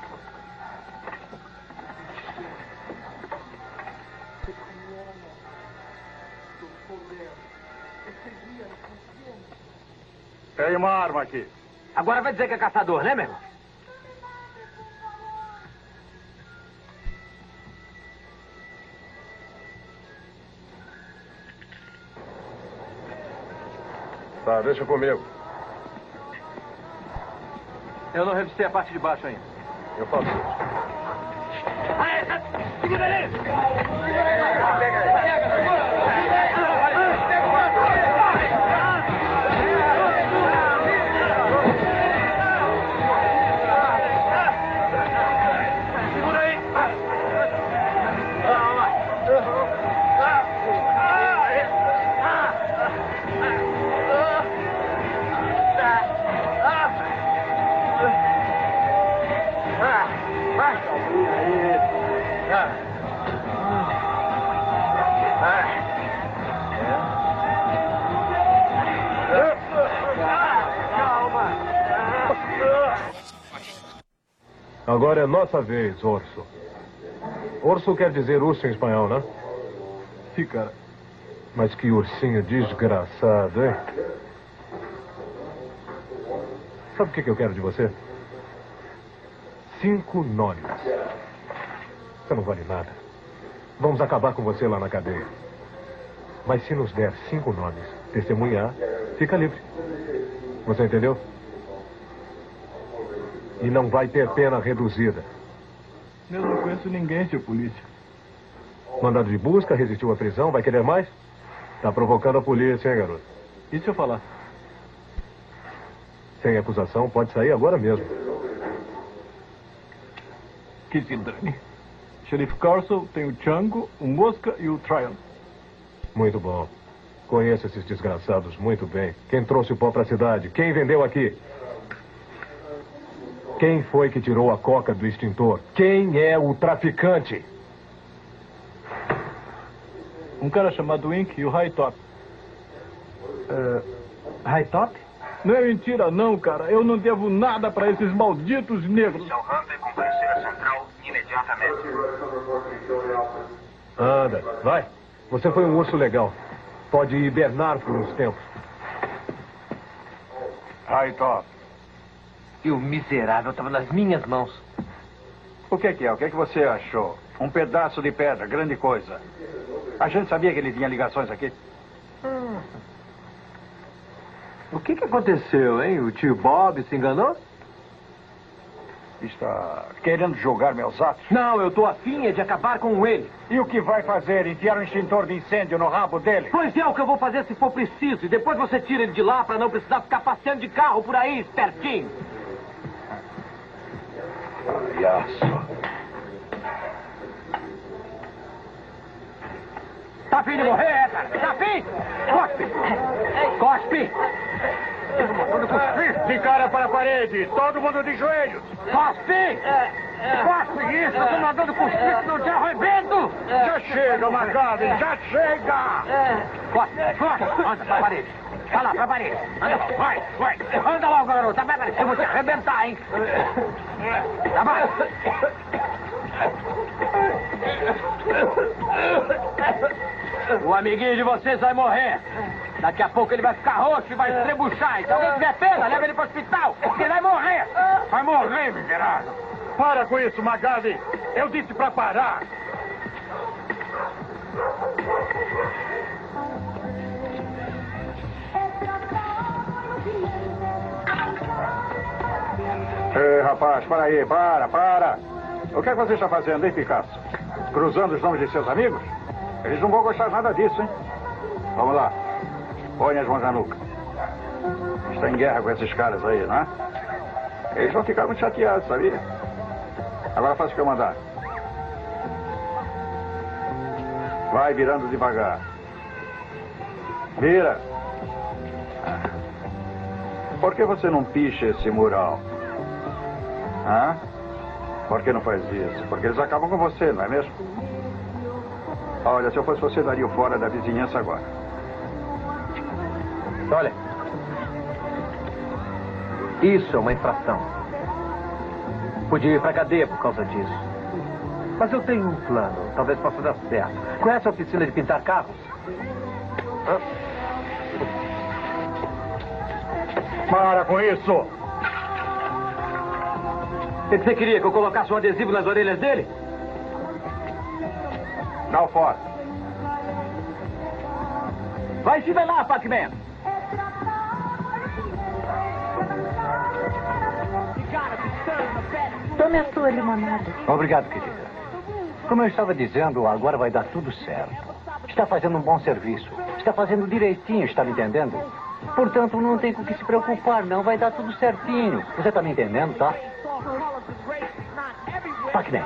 Tem uma arma aqui. Agora vai dizer que é caçador, né, meu irmão? Tá, deixa comigo. Eu não revistei a parte de baixo ainda. Eu faço isso. Segura ele! Agora é nossa vez, Orso. Orso quer dizer urso em espanhol, né? Sim, cara. Mas que ursinho desgraçado, hein? Sabe o que eu quero de você? 5 nomes. Você não vale nada. Vamos acabar com você lá na cadeia. Mas se nos der 5 nomes, testemunhar, fica livre. Você entendeu? E não vai ter pena reduzida. Eu não conheço ninguém, seu polícia. Mandado de busca, resistiu à prisão, vai querer mais? Tá provocando a polícia, hein, garoto? E se eu falar? Sem acusação, pode sair agora mesmo. Que se dane. Xerife Carson tem o Django, o Mosca e o Tryon. Muito bom. Conheço esses desgraçados muito bem. Quem trouxe o pó pra cidade? Quem vendeu aqui? Quem foi que tirou a coca do extintor? Quem é o traficante? Um cara chamado Ink e o High Top. High Top? Não é mentira, não, cara. Eu não devo nada pra esses malditos negros. Oficial Hunter comparecer à central imediatamente. Anda, vai. Você foi um urso legal. Pode hibernar por uns tempos. High Top. E o miserável estava nas minhas mãos. O que é? O que você achou? Um pedaço de pedra, grande coisa. A gente sabia que ele tinha ligações aqui. O que aconteceu, hein? O tio Bob se enganou? Está querendo julgar meus atos? Não, eu tô afim de acabar com ele. E o que vai fazer? Enfiar um extintor de incêndio no rabo dele? Pois é, o que eu vou fazer se for preciso. E depois você tira ele de lá para não precisar ficar passeando de carro por aí, espertinho. Palhaço. Tá afim de morrer, cara? Tá afim? Cospe! Cospe! De cara para a parede, todo mundo de joelhos. Cospe! Cospe isso, eu tô mandando cuspir, senão eu te arrebento! Já chega, McGavin, já chega! Cospe, anda pra parede. Vai lá, pra parede. Anda, vai. Anda logo, garoto, vai pra parede, eu vou te arrebentar, hein? Tá bom? O amiguinho de vocês vai morrer. Daqui a pouco ele vai ficar roxo e vai estrebuchar. E se alguém tiver pena, leva ele pro hospital. Ele vai morrer. Vai morrer, miserável. Para com isso, McGavin. Eu disse pra parar. Ei, rapaz, para aí, para. O que é que você está fazendo, hein, Picasso? Cruzando os nomes de seus amigos? Eles não vão gostar nada disso, hein? Vamos lá. Põe as mãos na nuca. Está em guerra com esses caras aí, não é? Eles vão ficar muito chateados, sabia? Agora faça o que eu mandar. Vai virando devagar. Vira. Por que você não picha esse mural? Hã? Por que não faz isso? Porque eles acabam com você, não é mesmo? Olha, se eu fosse você, daria o fora da vizinhança agora. Olha. Isso é uma infração. Podia ir pra cadeia por causa disso. Mas eu tenho um plano. Talvez possa dar certo. Conhece a oficina de pintar carros? Para com isso! O que você queria? Que eu colocasse um adesivo nas orelhas dele? Dá o fora. Vai se velar, Pac-Man! Tome a sua limonada. Obrigado, querida. Como eu estava dizendo, agora vai dar tudo certo. Está fazendo um bom serviço. Está fazendo direitinho, está me entendendo? Portanto, não tem com o que se preocupar, não. Vai dar tudo certinho. Você está me entendendo, tá? Pac-Man.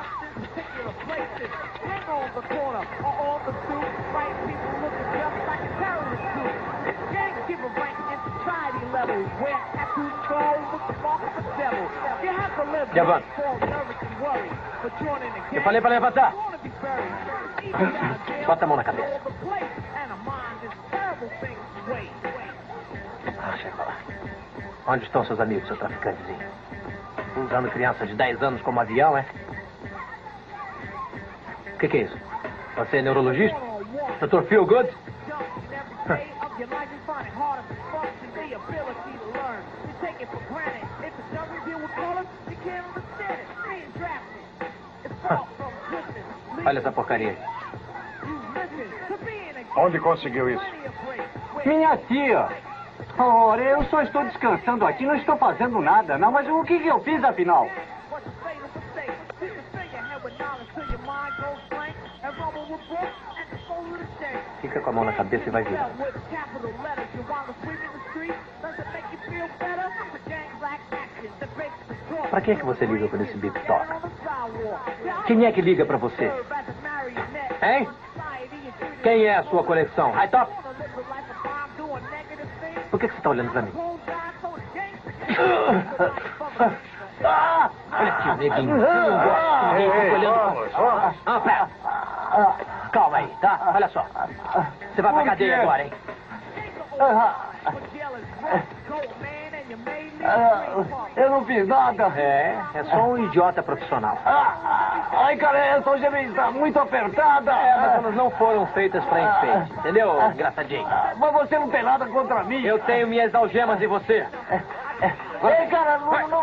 Levanta. Eu falei para levantar. Bota a mão na cabeça. Chega lá. Onde estão seus amigos, seu traficantezinho? Usando criança de 10 anos como avião, é? O que é isso? Você é neurologista? Dr. Feelgood? Olha essa porcaria aí. Onde conseguiu isso? Minha tia. Ora, eu só estou descansando aqui, não estou fazendo nada, não. Mas o que eu fiz, afinal? Fica com a mão na cabeça e vai virando. Pra que é que você liga quando esse bico toca? Quem é que liga pra você? Hein? Quem é a sua conexão? High top? Por que você tá olhando pra mim? Olha aqui, neguinho. Você não gosta que ninguém fica olhando pra... pera. Calma aí, tá? Olha só. Você vai pra cadeia agora, hein? Eu não fiz nada. É só um idiota profissional. Ai, cara, essa algema está muito apertada. Mas elas não foram feitas pra enfeite, entendeu, engraçadinho? Mas você não tem nada contra mim. Eu tenho minhas algemas e você. Ei, cara,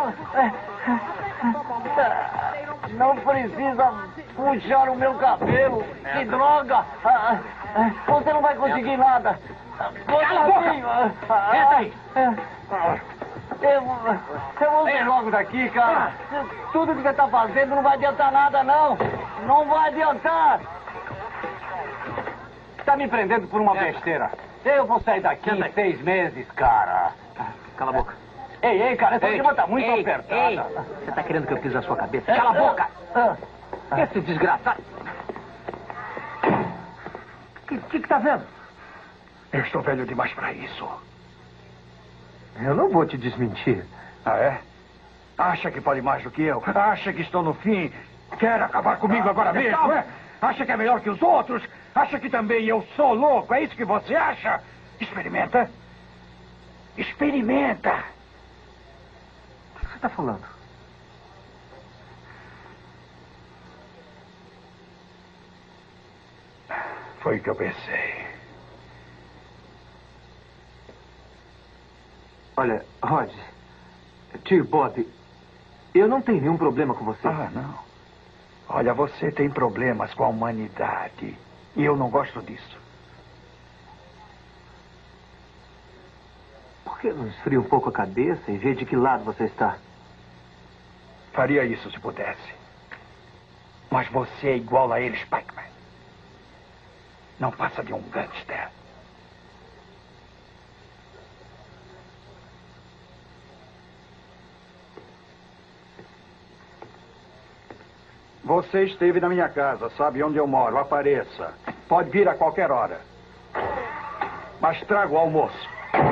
não precisa puxar o meu cabelo. Que droga. Você não vai conseguir nada. Cala a boca! Entra aí. Eu vou sair logo daqui, cara. Tudo que você está fazendo não vai adiantar nada, não. Não vai adiantar. Está me prendendo por uma besteira. Eu vou sair daqui em 6 meses, cara. Cala a boca. Ei, cara, essa cima tá muito apertada. Você tá querendo que eu pise a sua cabeça? Cala a boca! Esse desgraçado. O que tá vendo? Eu estou velho demais para isso. Eu não vou te desmentir. Ah, é? Acha que pode mais do que eu? Acha que estou no fim? Quer acabar comigo agora mesmo, é? Acha que é melhor que os outros? Acha que também eu sou louco? É isso que você acha? Experimenta. Experimenta. O que você está falando? Foi o que eu pensei. Olha, Rod, tio Bob, eu não tenho nenhum problema com você. Ah, não. Olha, você tem problemas com a humanidade. E eu não gosto disso. Por que não esfria um pouco a cabeça e vê de que lado você está? Faria isso se pudesse. Mas você é igual a eles, Pac-Man. Não passa de um gangster. Você esteve na minha casa, sabe onde eu moro. Apareça. Pode vir a qualquer hora. Mas traga o almoço.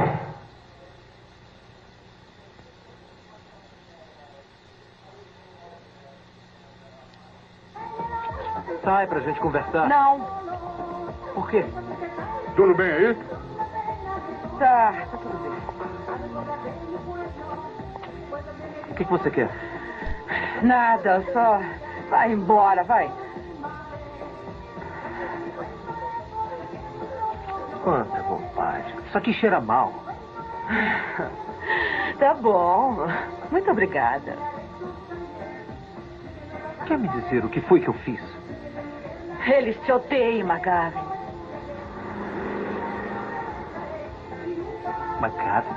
Sai pra gente conversar. Não. Por quê? Tudo bem aí? Tá tudo bem. O que você quer? Nada, só vai embora, vai. Quanta bobagem. Isso aqui cheira mal. Tá bom. Muito obrigada. Quer me dizer o que foi que eu fiz? Eles te odeiam, McGavin. McGavin?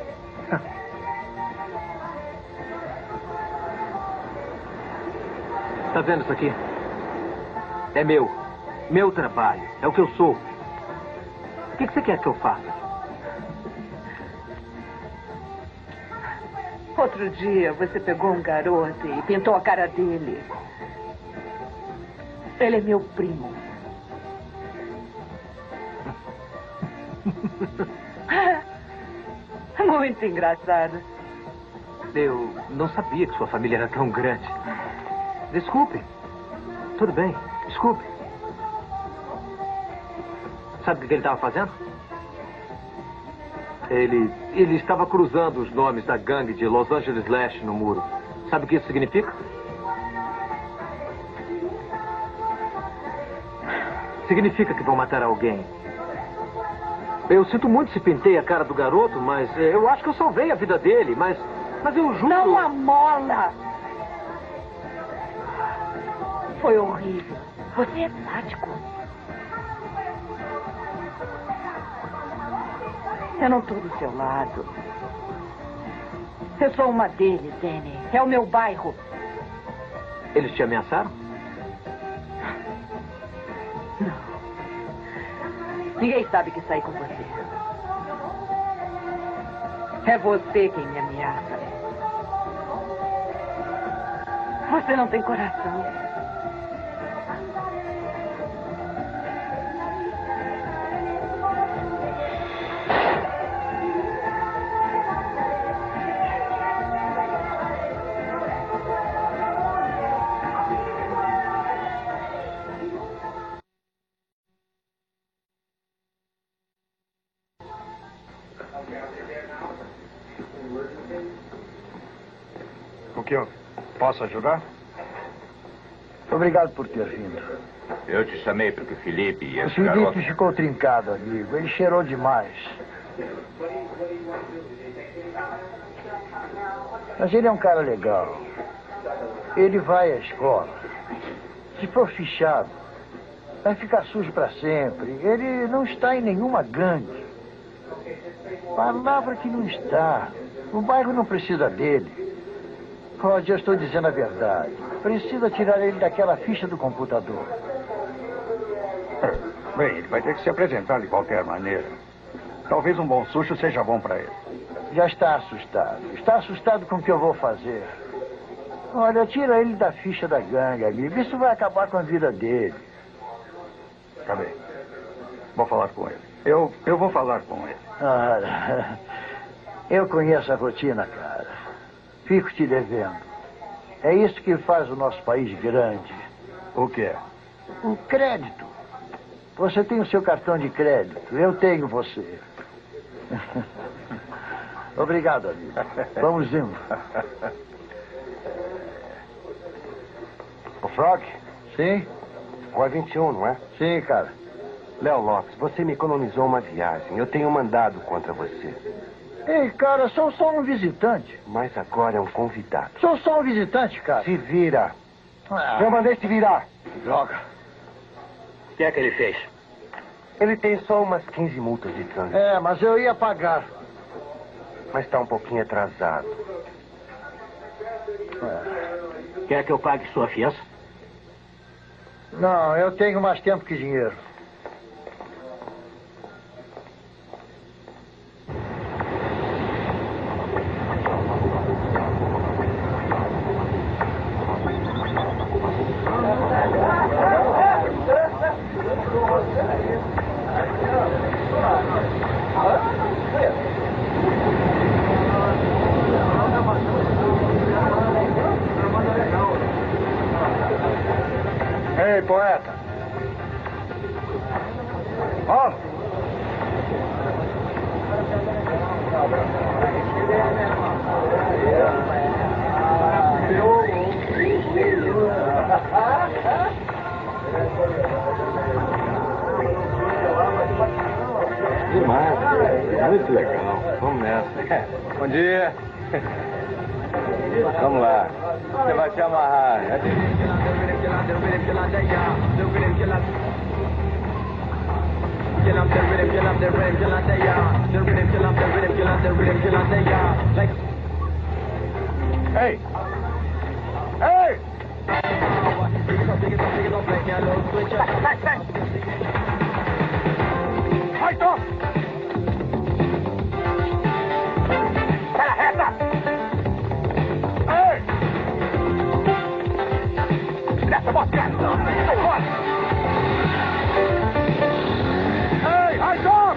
Tá vendo isso aqui? É meu. Meu trabalho. É o que eu sou. O que você quer que eu faça? Outro dia você pegou um garoto e pintou a cara dele. Ele é meu primo. Muito engraçado. Eu não sabia que sua família era tão grande. Desculpe. Tudo bem. Desculpe. Sabe o que ele estava fazendo? Ele estava cruzando os nomes da gangue de Los Angeles Lash no muro. Sabe o que isso significa? Significa que vão matar alguém. Eu sinto muito se pintei a cara do garoto, mas eu acho que eu salvei a vida dele, mas eu juro... Não amola! Foi horrível. Você é sádico. Eu não estou do seu lado. Eu sou uma deles, Danny. É o meu bairro. Eles te ameaçaram? Não. Ninguém sabe que saí com você. É você quem me ameaça. Você não tem coração. O que eu posso ajudar? Obrigado por ter vindo. Eu te chamei porque o Felipe e O esse Felipe garoto... ficou trincado, amigo. Ele cheirou demais. Mas ele é um cara legal. Ele vai à escola. Se for fichado, vai ficar sujo para sempre. Ele não está em nenhuma gangue. Palavra que não está. O bairro não precisa dele. Rod, eu estou dizendo a verdade. Precisa tirar ele daquela ficha do computador. Bem, ele vai ter que se apresentar de qualquer maneira. Talvez um bom susto seja bom para ele. Já está assustado. Está assustado com o que eu vou fazer. Olha, tira ele da ficha da gangue, amigo. Isso vai acabar com a vida dele. Tá bem. Vou falar com ele. Eu vou falar com ele. Ah, eu conheço a rotina, cara. Fico te devendo. É isso que faz o nosso país grande. O quê? O crédito. Você tem o seu cartão de crédito. Eu tenho você. Obrigado, amigo. Vamos indo. O Frog? Sim? Rua 21, não é? Sim, cara. Léo Lopes, você me economizou uma viagem. Eu tenho um mandado contra você. Ei, cara, sou só um visitante. Mas agora é um convidado. Sou só um visitante, cara. Se vira. Ah. Eu mandei se virar. Droga. O que é que ele fez? Ele tem só umas 15 multas de trânsito. É, mas eu ia pagar. Mas está um pouquinho atrasado. Quer que eu pague sua fiança? Não, eu tenho mais tempo que dinheiro. poeta. Vamos. Demais, muito legal. Vamos nessa. Bom dia. Vamos lá. Você vai se amarrar. Ei! Ei! Vai, Tom! Pera reta! Ei! Nessa mosca! Sai fora! Ei! Vai, Tom!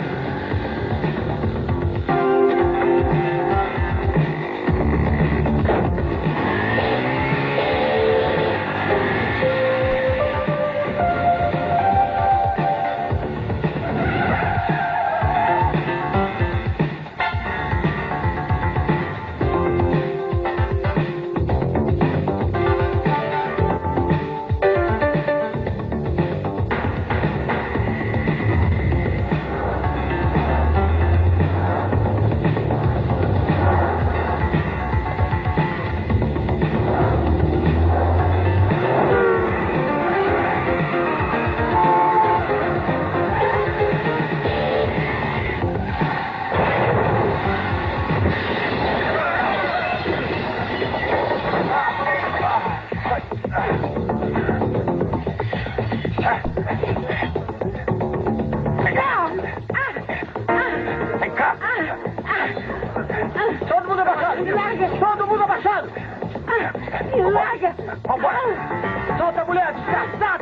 Todo mundo abaixado! Me larga! Todo mundo abaixado! Me larga! Vambora! Solta a mulher, desgraçado!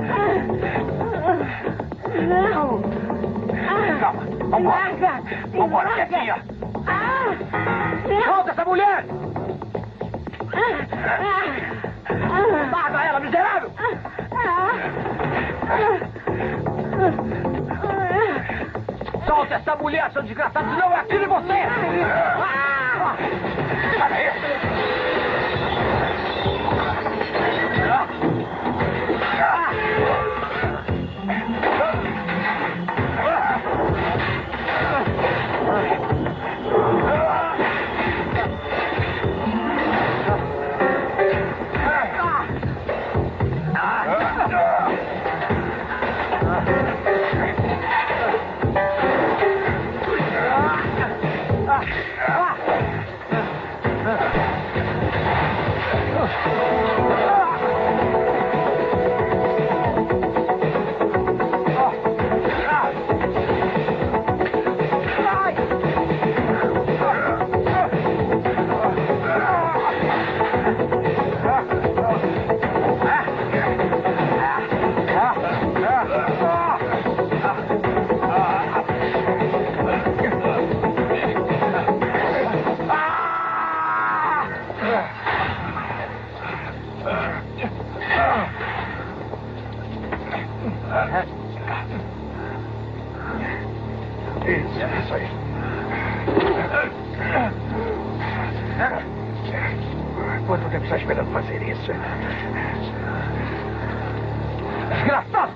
Não! Calma! Vambora! Me larga! Vambora, quietinha! Solta essa mulher! Larga ela, miserável! Solta essa mulher, seu desgraçado, senão eu atiro em você! Sai daí! Isso aí. Quanto tempo está esperando fazer isso? Desgraçado!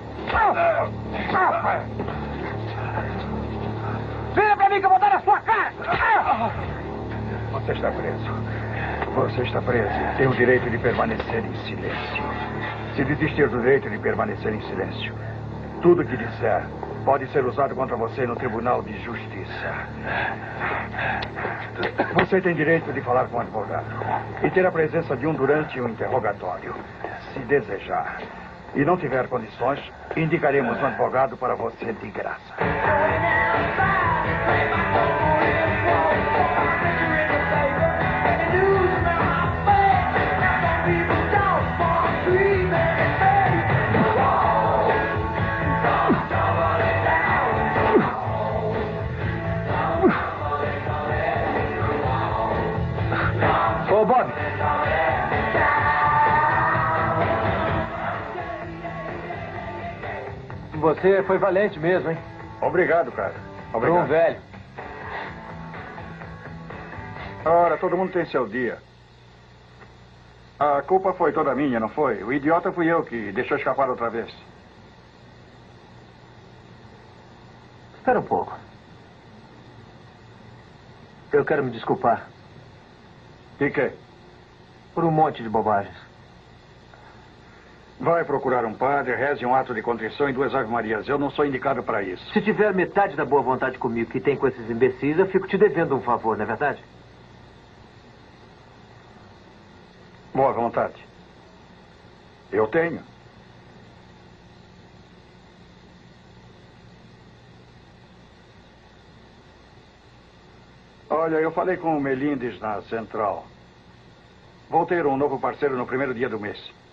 Vira pra mim que eu vou dar na sua cara! Você está preso. Você está preso. Tem o direito de permanecer em silêncio. Se desistir do direito de permanecer em silêncio, tudo que disser pode ser usado contra você no Tribunal de Justiça. Você tem direito de falar com o advogado e ter a presença de um durante o interrogatório, se desejar. E não tiver condições, indicaremos um advogado para você de graça. Ô, Bob! Você foi valente mesmo, hein? Obrigado, cara. Obrigado. Por um velho. Ora, todo mundo tem seu dia. A culpa foi toda minha, não foi? O idiota fui eu que deixou escapar outra vez. Espera um pouco. Eu quero me desculpar. De quê? Por um monte de bobagens. Vai procurar um padre, reze um ato de contrição e 2 ave-marias. Eu não sou indicado para isso. Se tiver metade da boa vontade comigo que tem com esses imbecis, eu fico te devendo um favor, não é verdade? Boa vontade. Eu tenho. Olha, eu falei com o Melindes na central. Vou ter um novo parceiro no primeiro dia do mês.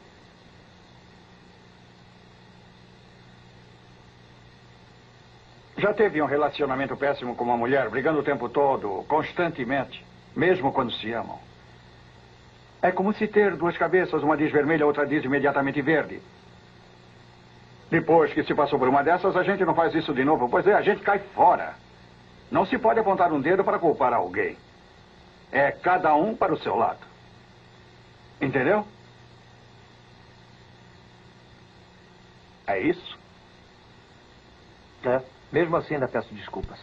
Já teve um relacionamento péssimo com uma mulher, brigando o tempo todo, constantemente, mesmo quando se amam. É como se ter 2 cabeças, uma diz vermelha, outra diz imediatamente verde. Depois que se passou por uma dessas, a gente não faz isso de novo. Pois é, a gente cai fora. Não se pode apontar um dedo para culpar alguém. É cada um para o seu lado. Entendeu? É isso? É. Mesmo assim, ainda peço desculpas.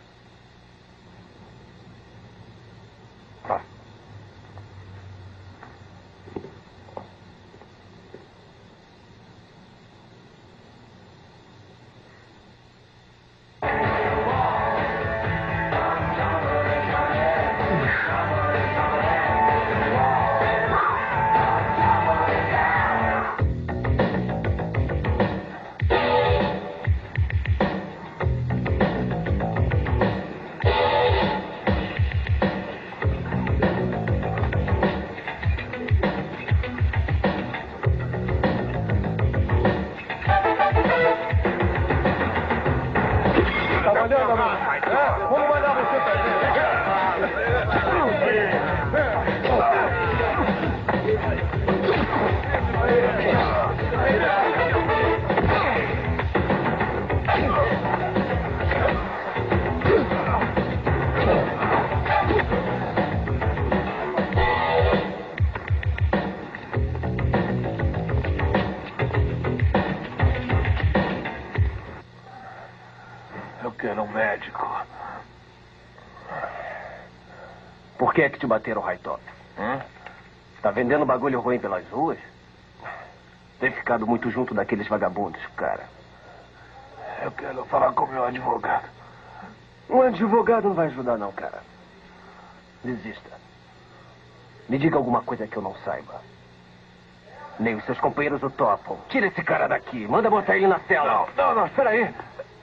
Por que é que te bateram, Hightop? Tá vendendo bagulho ruim pelas ruas? Tem ficado muito junto daqueles vagabundos, cara. Eu quero falar com o meu advogado. Um advogado não vai ajudar, não, cara. Desista. Me diga alguma coisa que eu não saiba. Nem os seus companheiros o topam. Tira esse cara daqui. Manda botar ele na cela. Não, espera aí.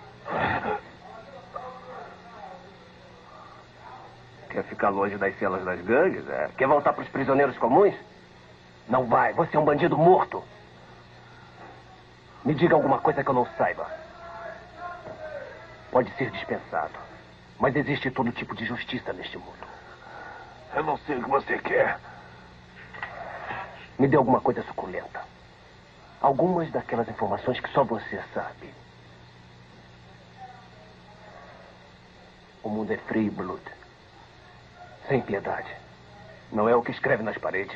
Quer ficar longe das celas das gangues? É? Quer voltar para os prisioneiros comuns? Não vai. Você é um bandido morto. Me diga alguma coisa que eu não saiba. Pode ser dispensado. Mas existe todo tipo de justiça neste mundo. Eu não sei o que você quer. Me dê alguma coisa suculenta. Algumas daquelas informações que só você sabe. O mundo é free blood. Sem piedade. Não é o que escreve nas paredes.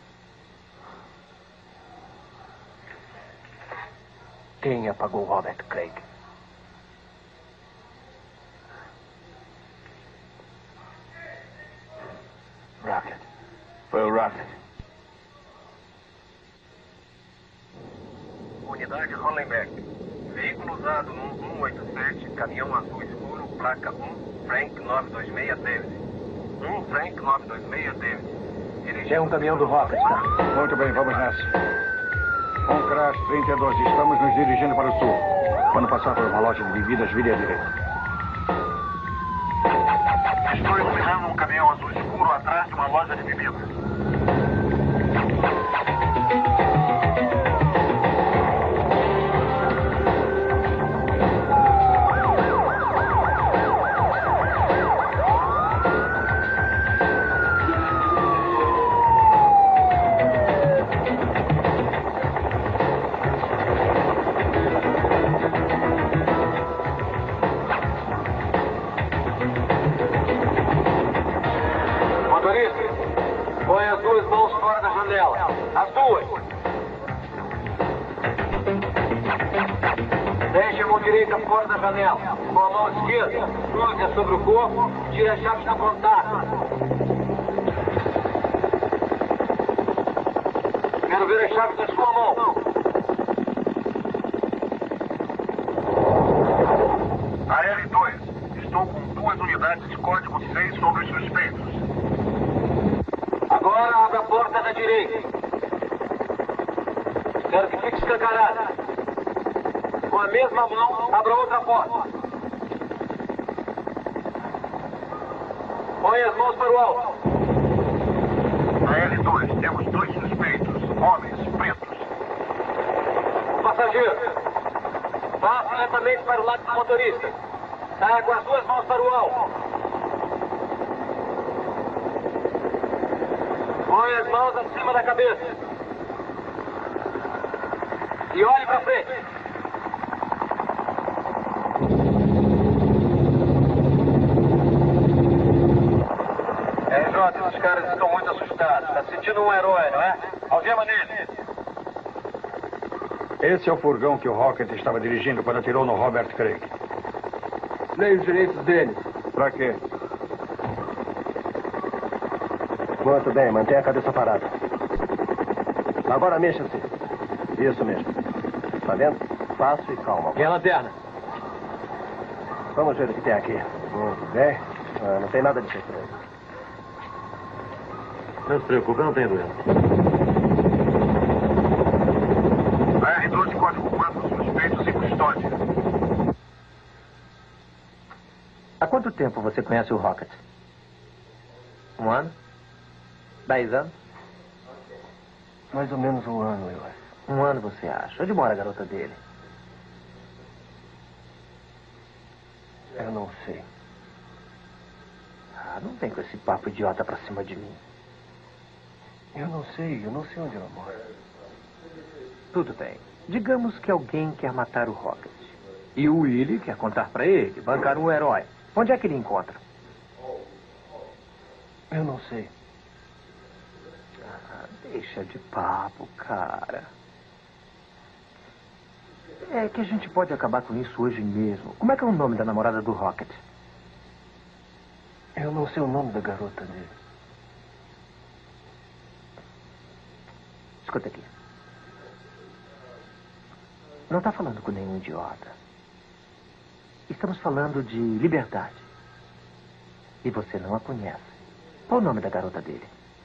Quem apagou Robert Craig? Rocket. Foi o Rocket. Unidade Hollenberg. Veículo usado no 187, caminhão azul escuro, placa 1, Frank 926 David. 1 Frank 926 David. É um caminhão do Rocket, tá? Muito bem, vamos nessa. Um Crash 32, estamos nos dirigindo para o sul. Quando passar por uma loja de bebidas, vire à direita. Estou iluminando um caminhão azul escuro atrás de uma loja de bebidas. mãos fora da janela. As duas. Deixe a mão direita fora da janela. Com a mão esquerda, cruze sobre o corpo, tire as chaves do contato. Quero ver as chaves da sua mão. A L2, estou com 2 unidades de código 6 sobre os suspeitos. Agora abra a porta da direita. Quero que fique escancarada. Com a mesma mão, abra outra porta. Põe as mãos para o alto. A L2, temos 2 suspeitos, homens, pretos. O passageiro. Passe lentamente para o lado do motorista. Saia com as 2 mãos para o alto. Põe as mãos acima da cabeça. E olhe para frente. Jota, esses caras estão muito assustados. Tá sentindo um herói, não é? Algema nele. Esse é o furgão que o Rocket estava dirigindo quando atirou no Robert Craig. Leia os direitos dele. Pra quê? Muito bem, mantenha a cabeça parada. Agora mexa-se. Isso mesmo. Tá vendo? Passo e calma. E a lanterna? Vamos ver o que tem aqui. Muito bem. Não tem nada de surpresa. Não se preocupe, eu não tenho doença. A R12, código 4, suspeitos em custódia. Há quanto tempo você conhece o Rocket? 1 ano? 10 anos? Mais ou menos 1 ano, eu acho. 1 ano, você acha? Onde mora a garota dele? Eu não sei. Não vem com esse papo idiota pra cima de mim. Eu não sei onde ela mora. Tudo bem. Digamos que alguém quer matar o Rocket. E o Willie quer contar pra ele, bancar um herói. Onde é que ele encontra? Eu não sei. Deixa de papo, cara. É que a gente pode acabar com isso hoje mesmo. Como é que é o nome da namorada do Rocket? Eu não sei o nome da garota dele. Escuta aqui. Não está falando com nenhum idiota. Estamos falando de liberdade. E você não a conhece. Qual o nome da garota dele?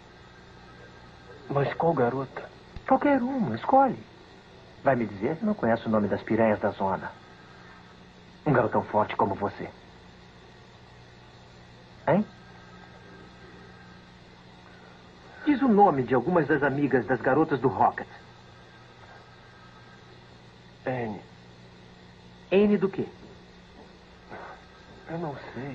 Mas qual garota? Qualquer uma, escolhe. Vai me dizer que não conhece o nome das piranhas da zona. Um garotão forte como você. Hein? Diz o nome de algumas das amigas das garotas do Rocket. Anne. Anne do quê? Eu não sei.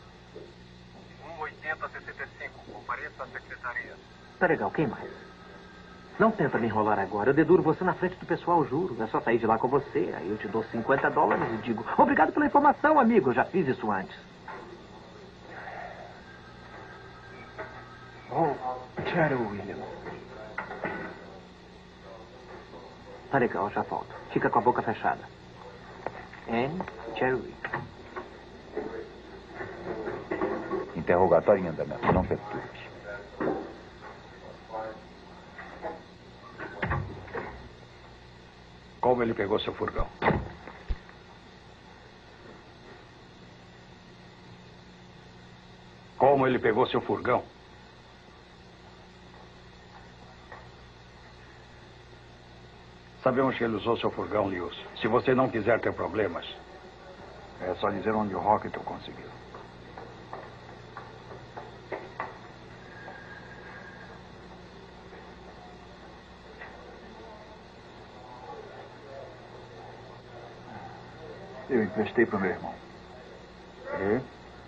18065, compareça à secretaria. Tá legal, quem mais? Não tenta me enrolar agora. Eu deduro você na frente do pessoal, juro. É só sair de lá com você. Aí eu te dou $50 e digo: obrigado pela informação, amigo. Eu já fiz isso antes. Oh, Cheryl William. Tá legal, já volto. Fica com a boca fechada. Anne Cherry. Interrogatório em andamento. Não perturbe. Como ele pegou seu furgão? Como ele pegou seu furgão? Sabemos que ele usou seu furgão, Lewis. Se você não quiser ter problemas, é só dizer onde o Rocket o conseguiu. Eu emprestei para o meu irmão. E?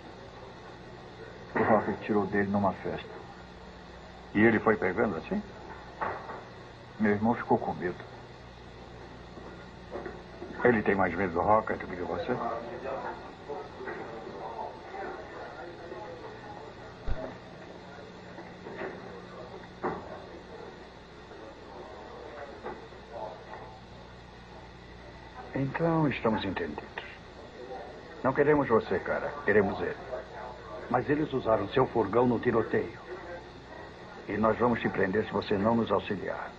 O Rocket tirou dele numa festa. E ele foi pegando assim? Meu irmão ficou com medo. Ele tem mais medo do Rocket do que de você? Então, estamos entendidos. Não queremos você, cara. Queremos ele. Mas eles usaram seu furgão no tiroteio. E nós vamos te prender se você não nos auxiliar.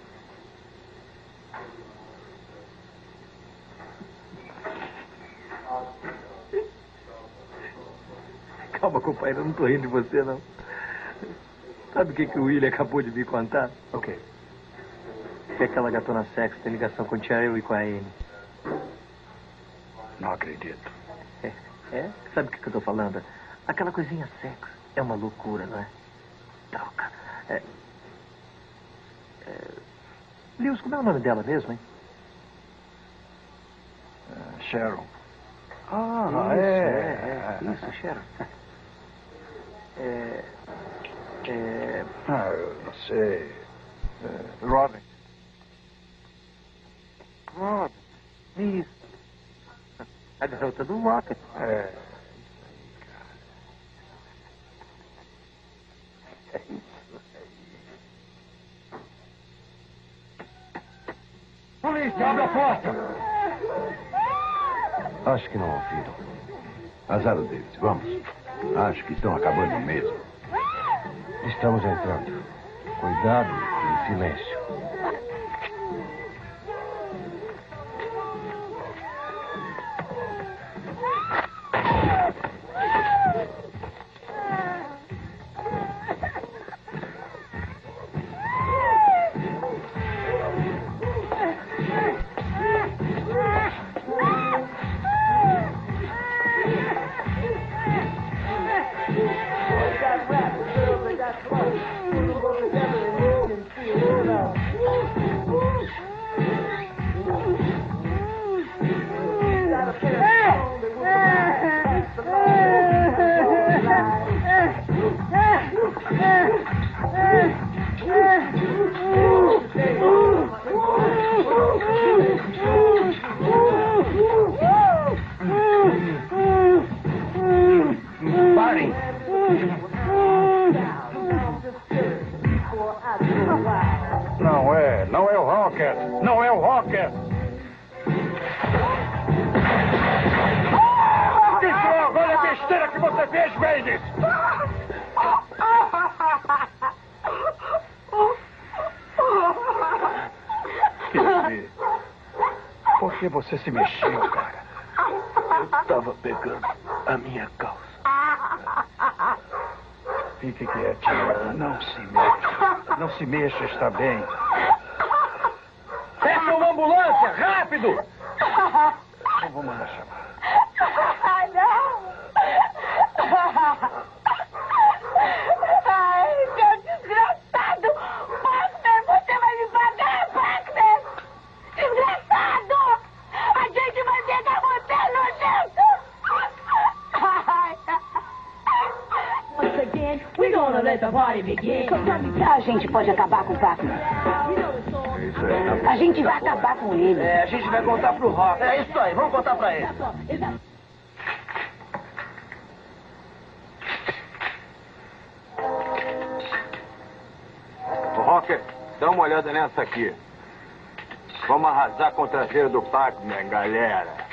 Calma, companheiro, eu não tô rindo de você, não. Sabe o que o William acabou de me contar? O quê? Que aquela gatona sexo tem ligação com o Cheryl e com a Anne. Não acredito. É? Sabe o que eu tô falando? Aquela coisinha sexo é uma loucura, não é? Droga. Lewis, como é o nome dela mesmo, hein? Sharon. Isso, Sharon. Eu não sei. Robin. Robin. Isso. A garota do Rocket. Polícia, abre a porta! Acho que não ouviram. Azar deles. Vamos. Acho que estão acabando mesmo. Estamos entrando. Cuidado e silêncio. Parem! Não é o Rocket! Não é o Rocket! Que droga! Olha a besteira que você fez, Mendes! Por que você se mexeu, cara? Eu estava pegando a minha calça. Fique quietinho. Não se mexa. Não se mexa, está bem. Peça uma ambulância, rápido! Não vou mandar chamar. Não! Ai, seu desgraçado! Wagner, você vai me pagar, Wagner! Desgraçado! A gente vai pegar você, nojento! We're gonna let the party begin. A gente pode acabar com o Wagner. A gente vai acabar com ele. A gente vai contar pro Rock. É isso aí, vamos contar pra ele. Rocket, dá uma olhada nessa aqui. Vamos arrasar com o traseiro do Pac-Man, galera.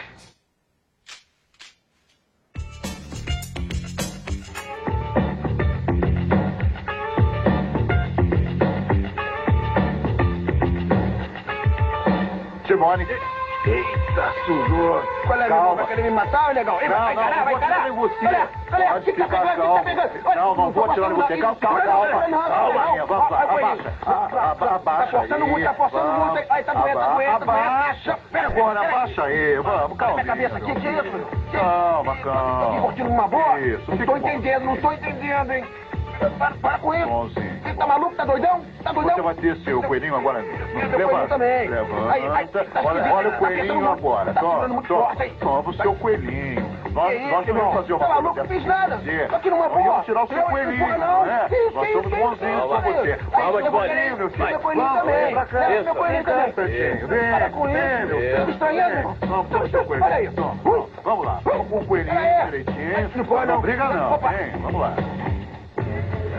Simone. Eita, sujou. Qual é, Calma. vai querer me matar, legal? Ei, vai encarar, vai encarar. Pode ficar calmo. Não vou atirar em você. Calma. Calma, vamos lá. Abaixa. Tá forçando muito. Ai, tá doendo. Abaixa. Agora, abaixa aí. Vamos, calma. Minha cabeça aqui, que isso? Calma. Aqui curtindo uma boa? Isso. Não tô entendendo, hein? Para com isso. Bonzinho. Você tá maluco? Tá doidão? Você vai ter seu coelhinho agora mesmo. Meu coelhinho também. Levanta. Olha o coelhinho agora. Toma o seu coelhinho. Nós não vamos fazer uma coisa. Tá maluco? Não fiz nada. Aqui numa boa. Vamos tirar o seu coelhinho, não é? Nós somos bonzinhos com você. Calma, meu coelhinho, meu filho. Meu coelhinho também. Meu coelhinho também. Para com isso. Tá me estranhando? Vamos o seu coelhinho. Olha aí. Vamos lá. Vamos com o coelhinho direitinho. Não briga não. Vem, vamos lá.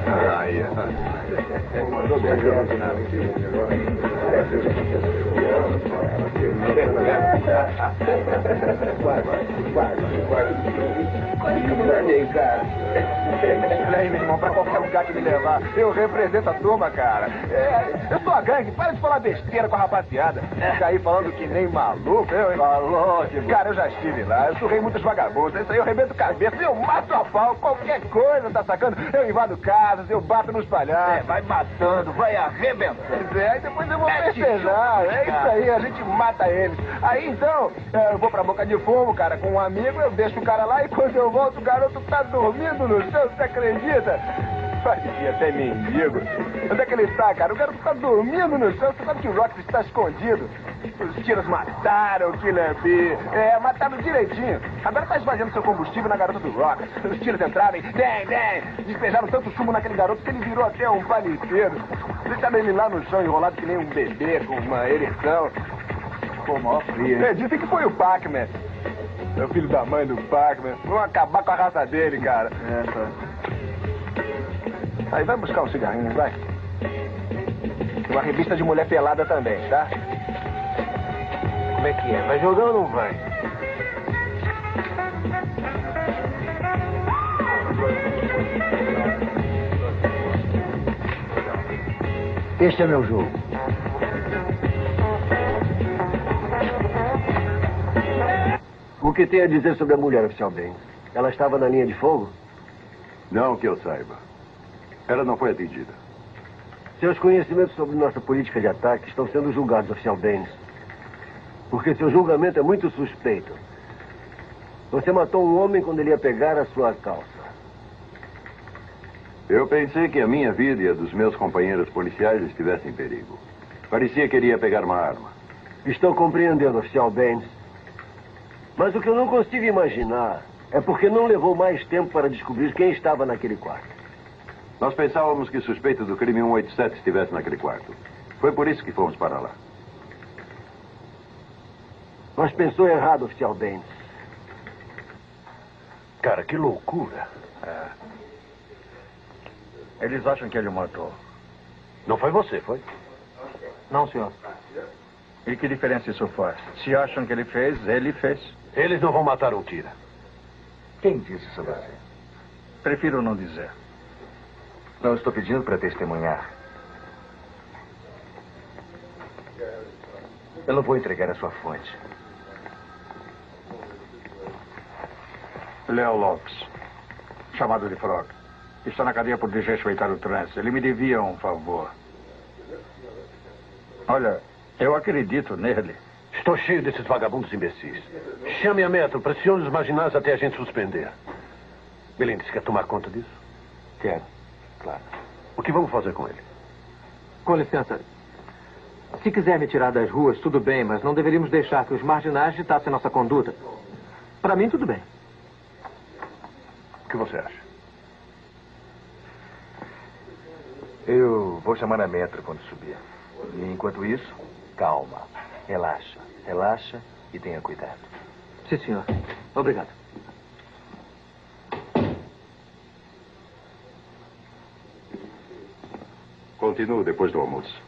Olha aí, meu irmão, pra qualquer lugar que me levar, eu represento a turma, cara. Eu sou a gangue, para de falar besteira com a rapaziada. Fica aí falando que nem maluco, Falou, cara, eu já estive lá, eu surrei muitos vagabundos, isso aí eu arrebento cabeça, eu mato a pau, qualquer coisa, tá sacando? Eu invado casas, eu bato nos palhaços. Vai matando, vai arrebentando. Aí depois eu vou festejar, isso aí, a gente mata eles. Aí então, eu vou pra Boca de Fumo, cara, com um amigo, eu deixo o cara lá e quando eu volto, o garoto tá dormindo no chão, você acredita? Parecia até mendigo. Onde é que ele está, cara? O garoto tá dormindo no chão, você sabe que o Rox está escondido. Os tiros mataram o Killer B. Mataram direitinho. Agora tá esvaziando seu combustível na garota do Rox. Os tiros entraram e despejaram tanto chumbo naquele garoto que ele virou até um paliteiro. Deixaram ele lá no chão enrolado que nem um bebê com uma ereção. Pô, mó frio. Dizem que foi o Pac-Man. É o filho da mãe do Pac-Man. Vão acabar com a raça dele, cara. Aí vai buscar um cigarrinho, vai. Uma revista de mulher pelada também, tá? Como é que é? Vai jogar ou não vai? Este é meu jogo. O que tem a dizer sobre a mulher, oficial Ben? Ela estava na linha de fogo? Não que eu saiba. Ela não foi atendida. Seus conhecimentos sobre nossa política de ataque estão sendo julgados, oficial Baines. Porque seu julgamento é muito suspeito. Você matou um homem quando ele ia pegar a sua calça. Eu pensei que a minha vida e a dos meus companheiros policiais estivessem em perigo. Parecia que ele ia pegar uma arma. Estou compreendendo, oficial Baines. Mas o que eu não consigo imaginar é porque não levou mais tempo para descobrir quem estava naquele quarto. Nós pensávamos que o suspeito do crime 187 estivesse naquele quarto. Foi por isso que fomos para lá. Mas pensou errado, oficial Baines. Cara, que loucura. Eles acham que ele o matou. Não foi você, foi? Não, senhor. E que diferença isso faz? Se acham que ele fez, ele fez. Eles não vão matar um tira. Quem disse isso a você? Prefiro não dizer. Não estou pedindo para testemunhar. Eu não vou entregar a sua fonte. Leo Lopes, chamado de Frog. Está na cadeia por desrespeitar o trânsito. Ele me devia um favor. Olha, eu acredito nele. Estou cheio desses vagabundos imbecis. Chame a metro, pressione os marginais até a gente suspender. Melindres, quer tomar conta disso? Quero, claro. O que vamos fazer com ele? Com licença. Se quiser me tirar das ruas, tudo bem, mas não deveríamos deixar que os marginais ditassem nossa conduta. Para mim, tudo bem. O que você acha? Eu vou chamar a metro quando subir. E enquanto isso, calma. Relaxa, relaxa e tenha cuidado. Sim, senhor. Obrigado. Continuo depois do almoço.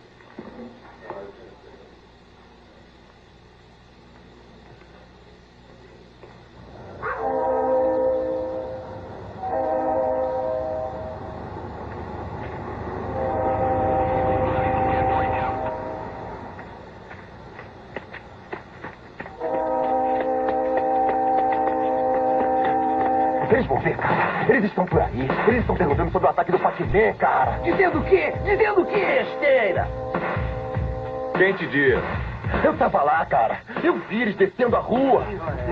Vocês vão ver, cara. Eles estão por aí. Eles estão perguntando sobre o ataque do Pac-Man, cara. Dizendo o quê? Dizendo o quê? Besteira. Quem te disse? Eu tava lá, cara. Eu vi eles descendo a rua.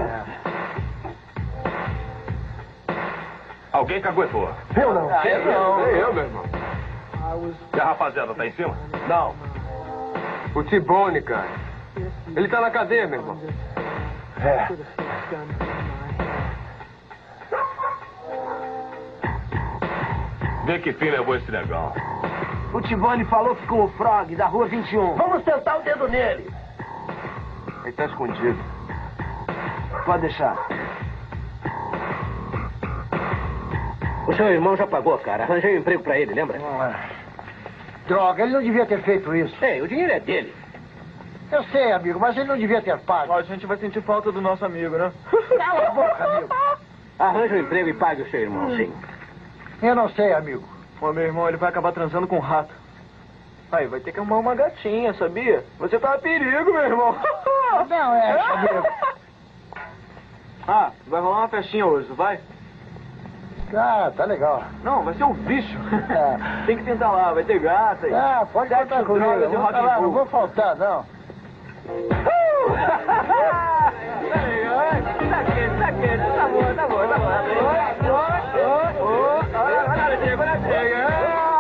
Alguém caguetou? Eu não. Eu, meu irmão. E a rapaziada tá em cima? Não. O T-Bone, cara. Ele tá na cadeia, meu irmão. Vê que fim levou esse negão. O T-Bone falou que com o Frog da rua 21. Vamos tentar o dedo nele. Ele tá escondido. Pode deixar. seu irmão já pagou, cara. Arranjei um emprego pra ele, lembra? Droga, ele não devia ter feito isso. Ei, o dinheiro é dele. Eu sei, amigo, mas ele não devia ter pago. A gente vai sentir falta do nosso amigo, né? Cala a boca, amigo. Arranje um emprego e pague o seu irmão, sim. Eu não sei, amigo. Ô, meu irmão, ele vai acabar transando com um rato. Aí, vai ter que arrumar uma gatinha, sabia? Você tá a perigo, meu irmão. Não, amigo. Ah, vai rolar uma festinha hoje, vai? Ah, tá legal. Não, vai ser um bicho. Tem que sentar lá, vai ter gata. Pode contar comigo. Não vou faltar, não. Tá quente, tá bom. Agora chega.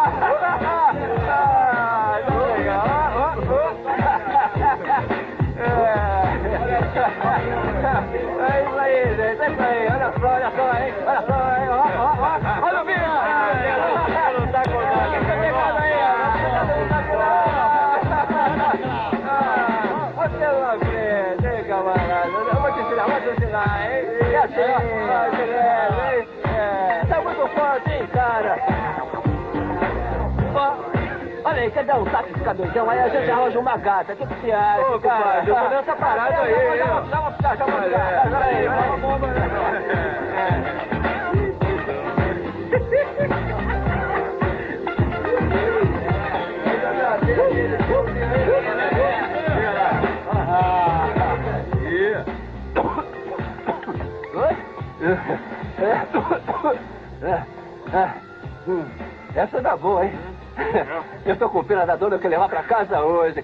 É isso aí, gente, é isso aí. Olha só, hein? Olha o bicho! Não tá com nada. Quem tá pegando aí? Você não frente, hein, camarada? Eu vou te ensinar, hein? E assim, ó, beleza, hein? Tá muito forte, hein, cara? Olha aí, quer dar um saco de cabeção? Aí a gente arranja uma gata. O que você acha, cara? Compadre, eu tô nessa parada aí. Já vou ficar. Agora aí, Essa dá boa, hein? Eu tô com pena da dona que eu levar pra casa hoje.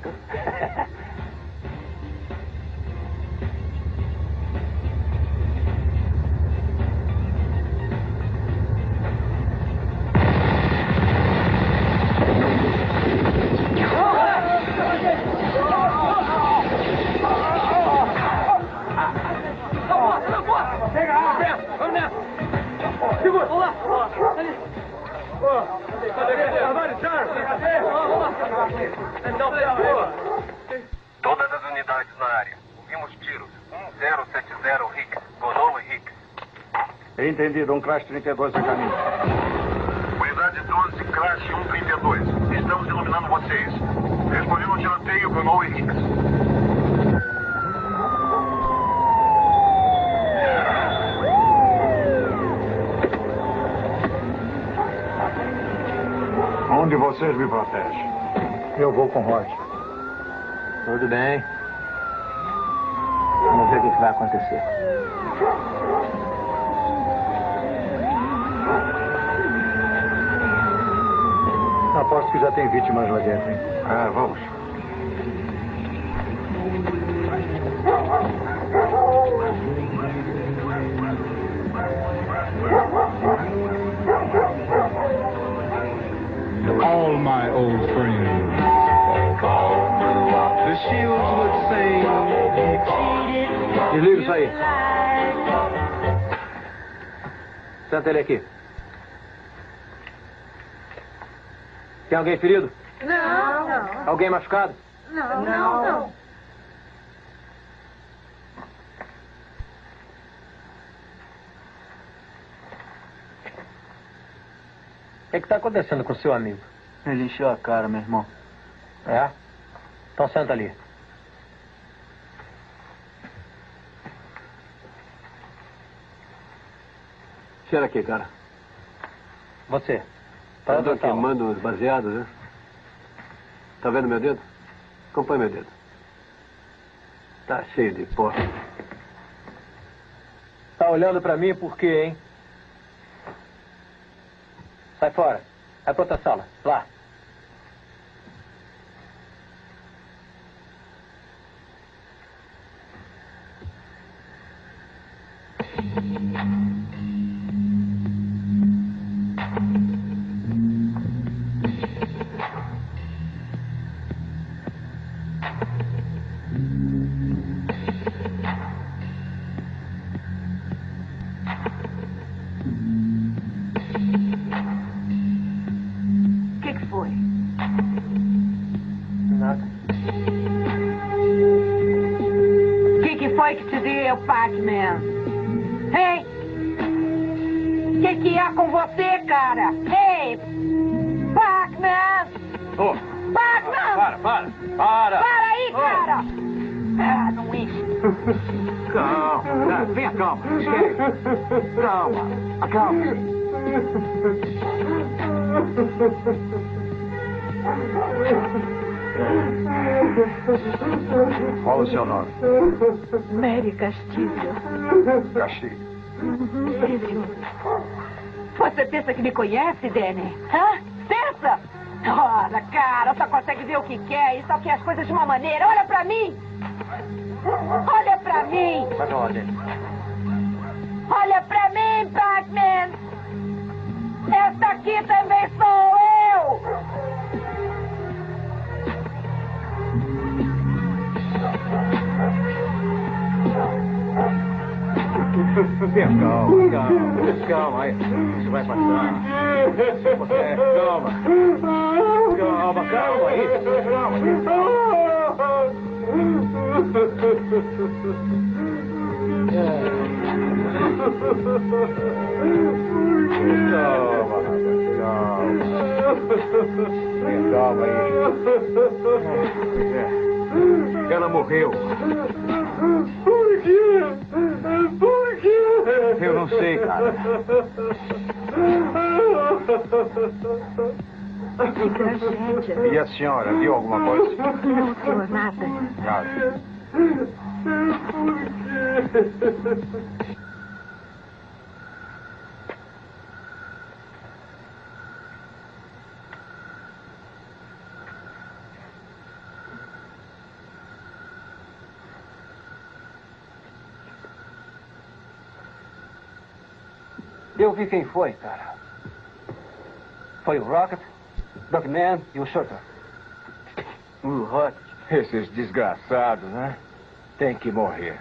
Todas as unidades na área. Ouvimos tiros. 1070 Hicks. Gonou e Hicks. Entendido. Um Crash 32 a caminho. Unidade 12, Crash 132. Estamos iluminando vocês. Respondi no tiroteio, Gonou e Hicks. Um de vocês me protege. Eu vou com o Roger. Tudo bem. Vamos ver o que vai acontecer. Aposto que já tem vítimas lá dentro, hein? Vamos. All my old friends. The shields would sing. Desliga isso aí. Senta ele aqui. Tem alguém ferido? Não. Alguém machucado? Não. O que está acontecendo com o seu amigo? Ele encheu a cara, meu irmão. É? Então senta ali. Cheira aqui, cara. Você. Tá queimando os baseados, né? Tá vendo meu dedo? Acompanha meu dedo. Tá cheio de pó. Tá olhando pra mim por quê, hein? Sai fora. Vai pra outra sala. Lá. Pac-Man. Hein? O que há com você, cara! Ei! Pac-Man! Oh. Pac-Man! Para! Para aí, cara! Ah, não enche. Calma, venha, calma. Calma, acalma. Qual o seu nome? Mary Castilho. Castilho. Você pensa que me conhece, Danny? Hã? Pensa? Ora, cara, só consegue ver o que quer e só quer as coisas de uma maneira. Olha pra mim! Olha pra mim! Vai pra onde? Olha pra mim, Pac-Man! Esta aqui também sou eu! Calma aí. Isso vai passar. Calma aí. Calma aí. Ela morreu. Por quê? Por quê? Eu não sei, cara. Que tragédia. E a senhora, viu alguma coisa? Não, senhor, nada. Nada. Por quê? Eu vi quem foi, cara. Foi o Rocket, Dogman e o Shooter. O Rocket? Esses desgraçados, né? Tem que morrer.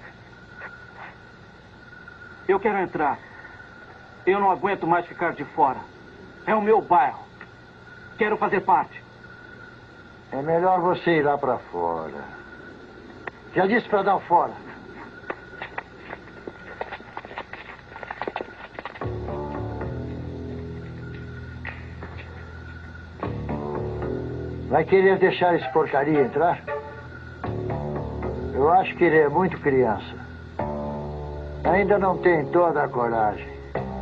Eu quero entrar. Eu não aguento mais ficar de fora. É o meu bairro. Quero fazer parte. É melhor você ir lá pra fora. Já disse pra dar fora. Vai querer deixar esse porcaria entrar? Eu acho que ele é muito criança. Ainda não tem toda a coragem.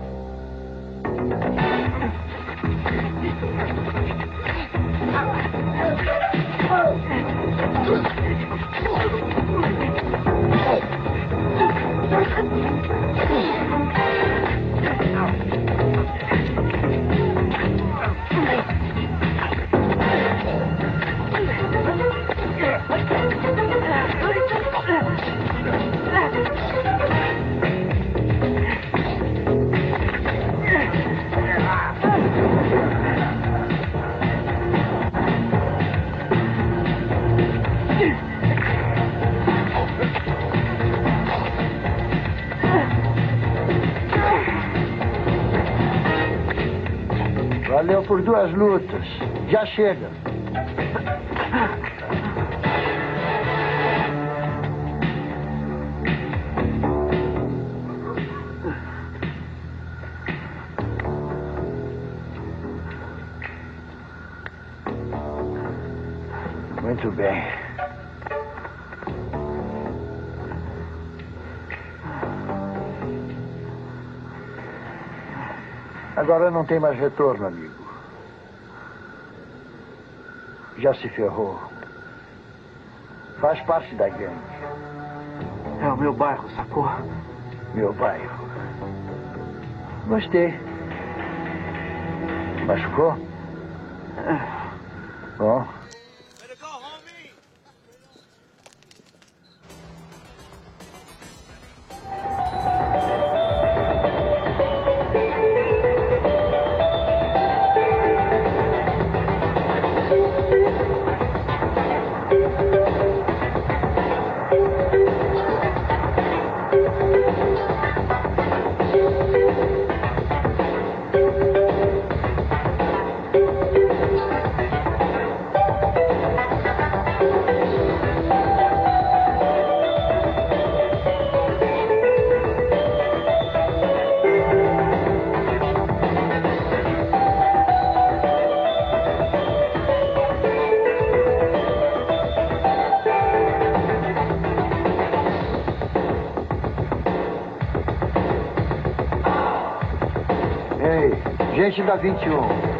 Valeu por 2 lutas. Já chega. Muito bem. Agora não tem mais retorno, amigo. Já se ferrou. Faz parte da gangue. É o meu bairro, sacou? Meu bairro. Gostei. Machucou? Bom. gente da 21.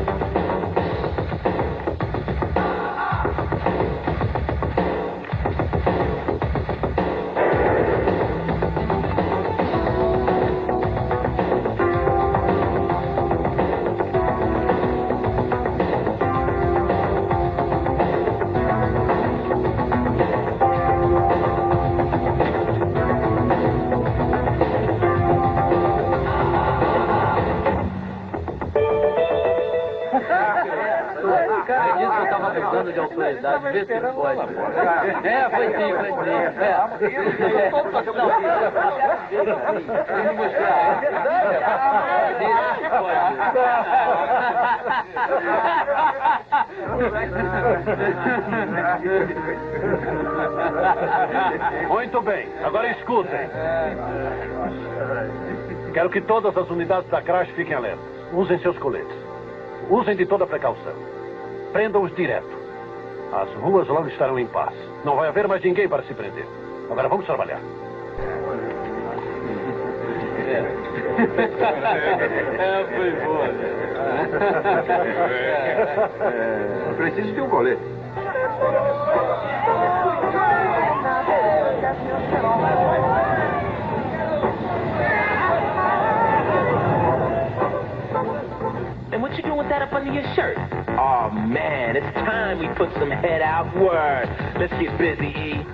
De autoridade, vê se pode. Foi sim. Vamos mostrar. Muito bem, agora escutem. Quero que todas as unidades da Crash fiquem alertas. Usem seus coletes. Usem de toda precaução. Prendam-os direto. As ruas logo estarão em paz. Não vai haver mais ninguém para se prender. Agora vamos trabalhar. Foi boa. Preciso de um colete. And what you doing with that up under your shirt? Oh man, it's time we put some head out. Word. Let's get busy, E.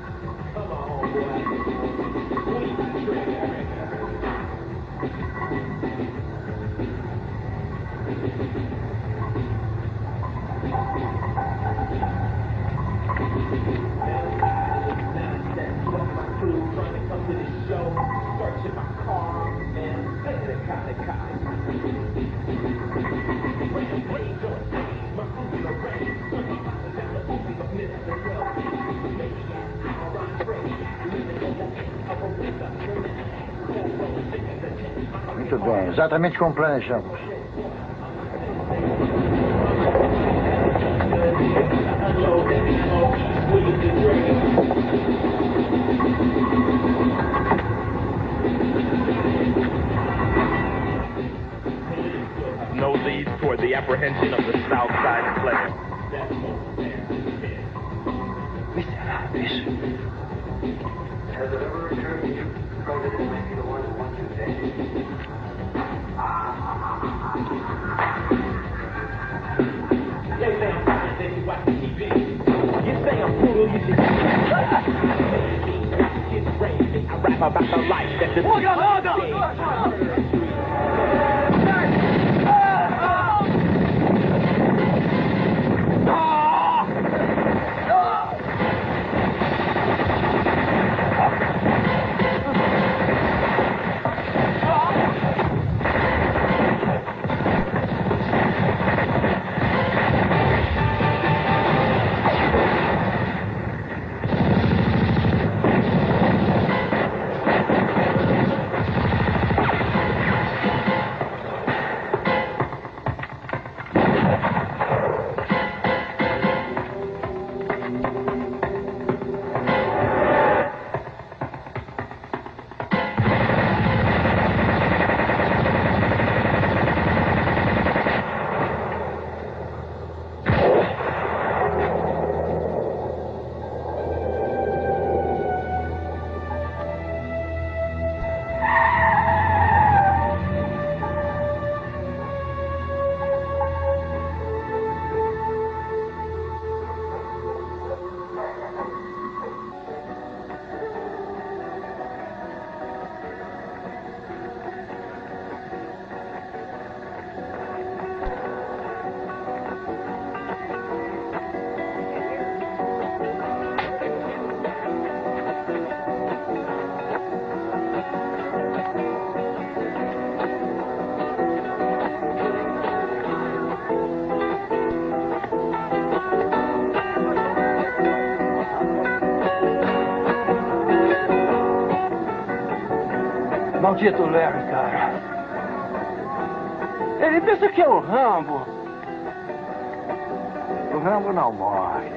Muito bem, exatamente como planejamos. No leads toward the apprehension of the South Side player. Miseráveis. Has it ever occurred to you to go to the maybe the one that wants you dead? I rap about the life that the Maldito Larry, cara. Ele pensa que é o Rambo. O Rambo não morre.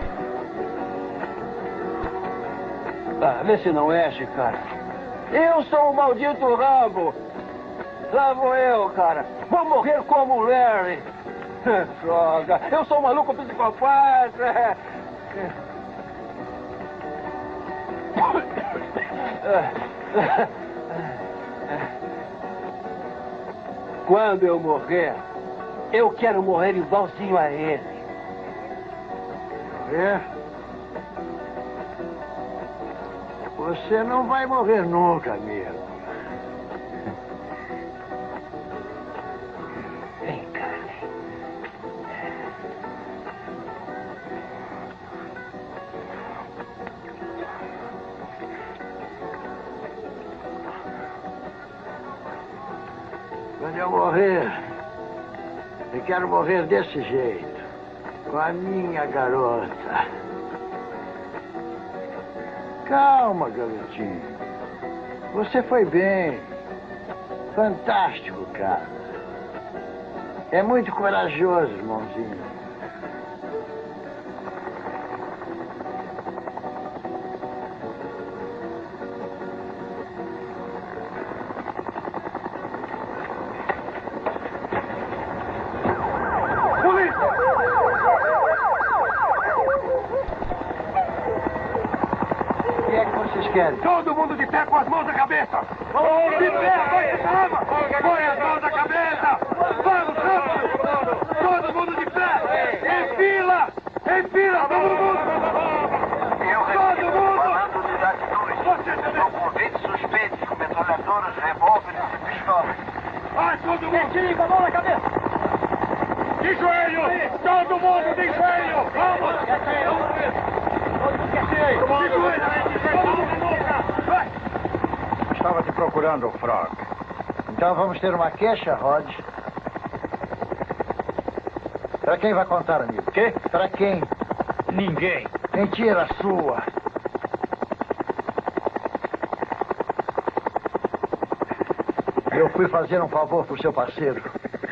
Vê se não é, cara. Eu sou o maldito Rambo. Lá vou eu, cara. Vou morrer como o Larry. Droga, eu sou um maluco psicopata. Quando eu morrer, eu quero morrer igualzinho a ele. É? Você não vai morrer nunca mesmo. Vem cá. Quando eu morrer, eu quero morrer desse jeito, com a minha garota. Calma, garotinho. Você foi bem. Fantástico, cara. É muito corajoso, irmãozinho. Querem. Todo mundo de pé com as mãos na cabeça! De pé, vai de arma! Põe as mãos na cabeça! Vamos, rápido! Todo mundo de pé! Em fila! Em fila, todo mundo! Todo mundo! São convites suspeitos com metralhadoras, revólveres e pistolas. Vai, todo mundo! Desliga a mão na cabeça! De joelho! Todo mundo de joelho! Vamos! Estava te procurando, Frog. Então vamos ter uma queixa, Rod. Para quem vai contar, amigo? Quê? Para quem? Ninguém. Mentira sua. Eu fui fazer um favor pro seu parceiro.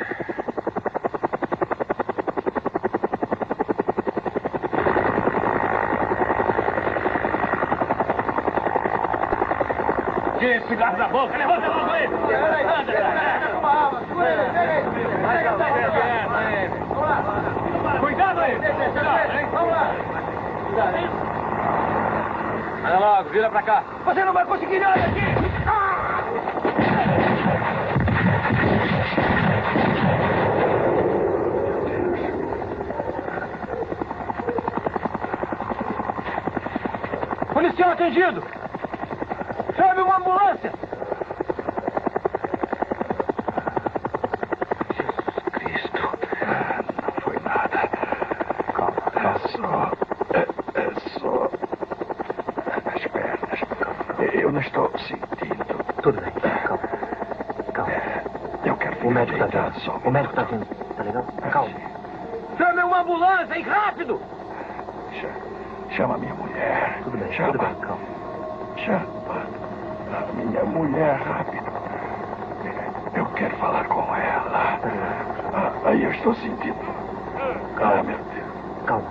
Tira esse cigarro da boca, levanta a mão aí! Cuidado aí! Vamos lá! Olha logo, vira pra cá! Você não vai conseguir nada aqui! Policial atendido! Chame uma ambulância! Jesus Cristo. Não foi nada. Calma. É só... As pernas. Eu não estou sentindo. Tudo bem. Calma. Eu quero ficar O médico tá deitado vindo. só. O médico tá vindo. Tá legal? Calma. Chame uma ambulância, hein? Rápido! Chama a minha mulher. Tudo bem, Chama. tudo bem. Calma. Chama a minha mulher, rápido. Eu quero falar com ela. Aí eu estou sentindo. Calma. Meu Deus. Calma.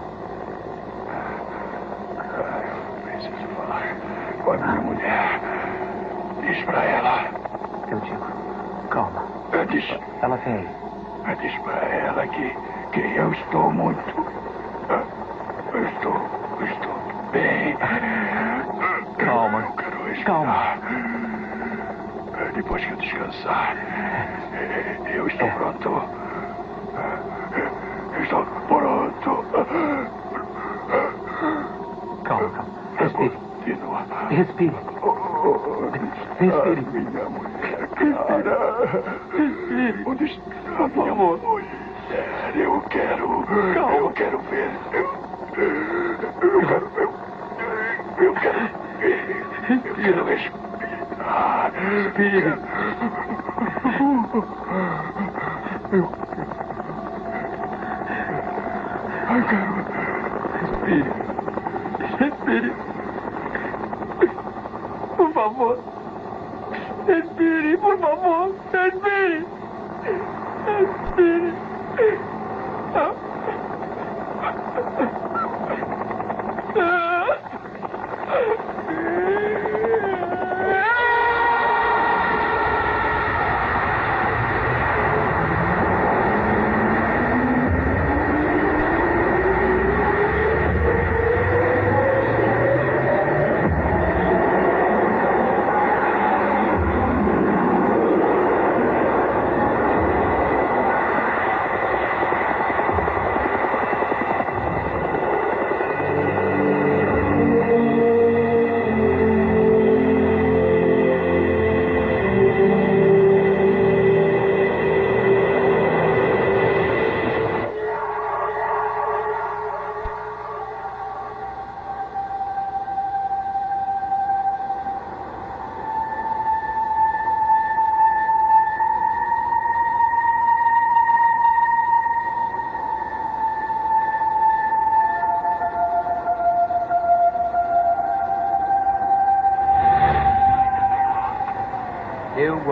Eu preciso falar com a minha mulher. Diz pra ela. Eu digo. Calma. Diz. Ela vem aí. Diz pra ela que eu estou muito. Eu estou bem. Calma. Eu quero respirar. Calma. Depois que eu descansar, eu estou pronto. Eu estou pronto. Calma. Respire. Continua. Respire. Respire. Minha mulher, cara. Respire. Onde está a minha mulher? Eu quero. Calma. Eu quero ver. Eu quero respirar. Respire. Eu quero. Respire. Respire. Por favor. Respire, por favor. Respire. Respire.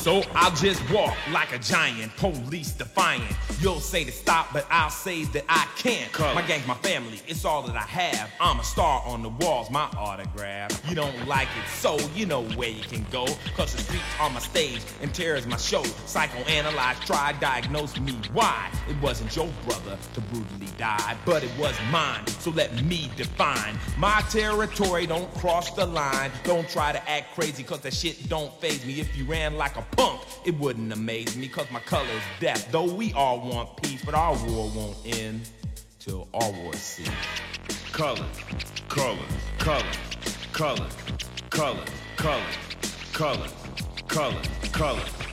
So I'll just walk like a giant, police defiant. You'll say to stop, but I'll say that I can't. My gang's my family, it's all that I have. I'm a star on the walls, my autograph. You don't like it, so you know where you can go. Cause the streets are my stage and terror is my show. Psychoanalyze, try, diagnose me. Why? It wasn't your brother to brutally die, but it was mine. So let me define my territory. Don't cross the line. Don't try to act crazy, cause that shit don't faze me. If you ran like a punk, it wouldn't amaze me, cause my color is death. Though we all want peace, but our war won't end till all wars cease. Colors, colors, colors, colors, colors, colors, colors, colors, colors.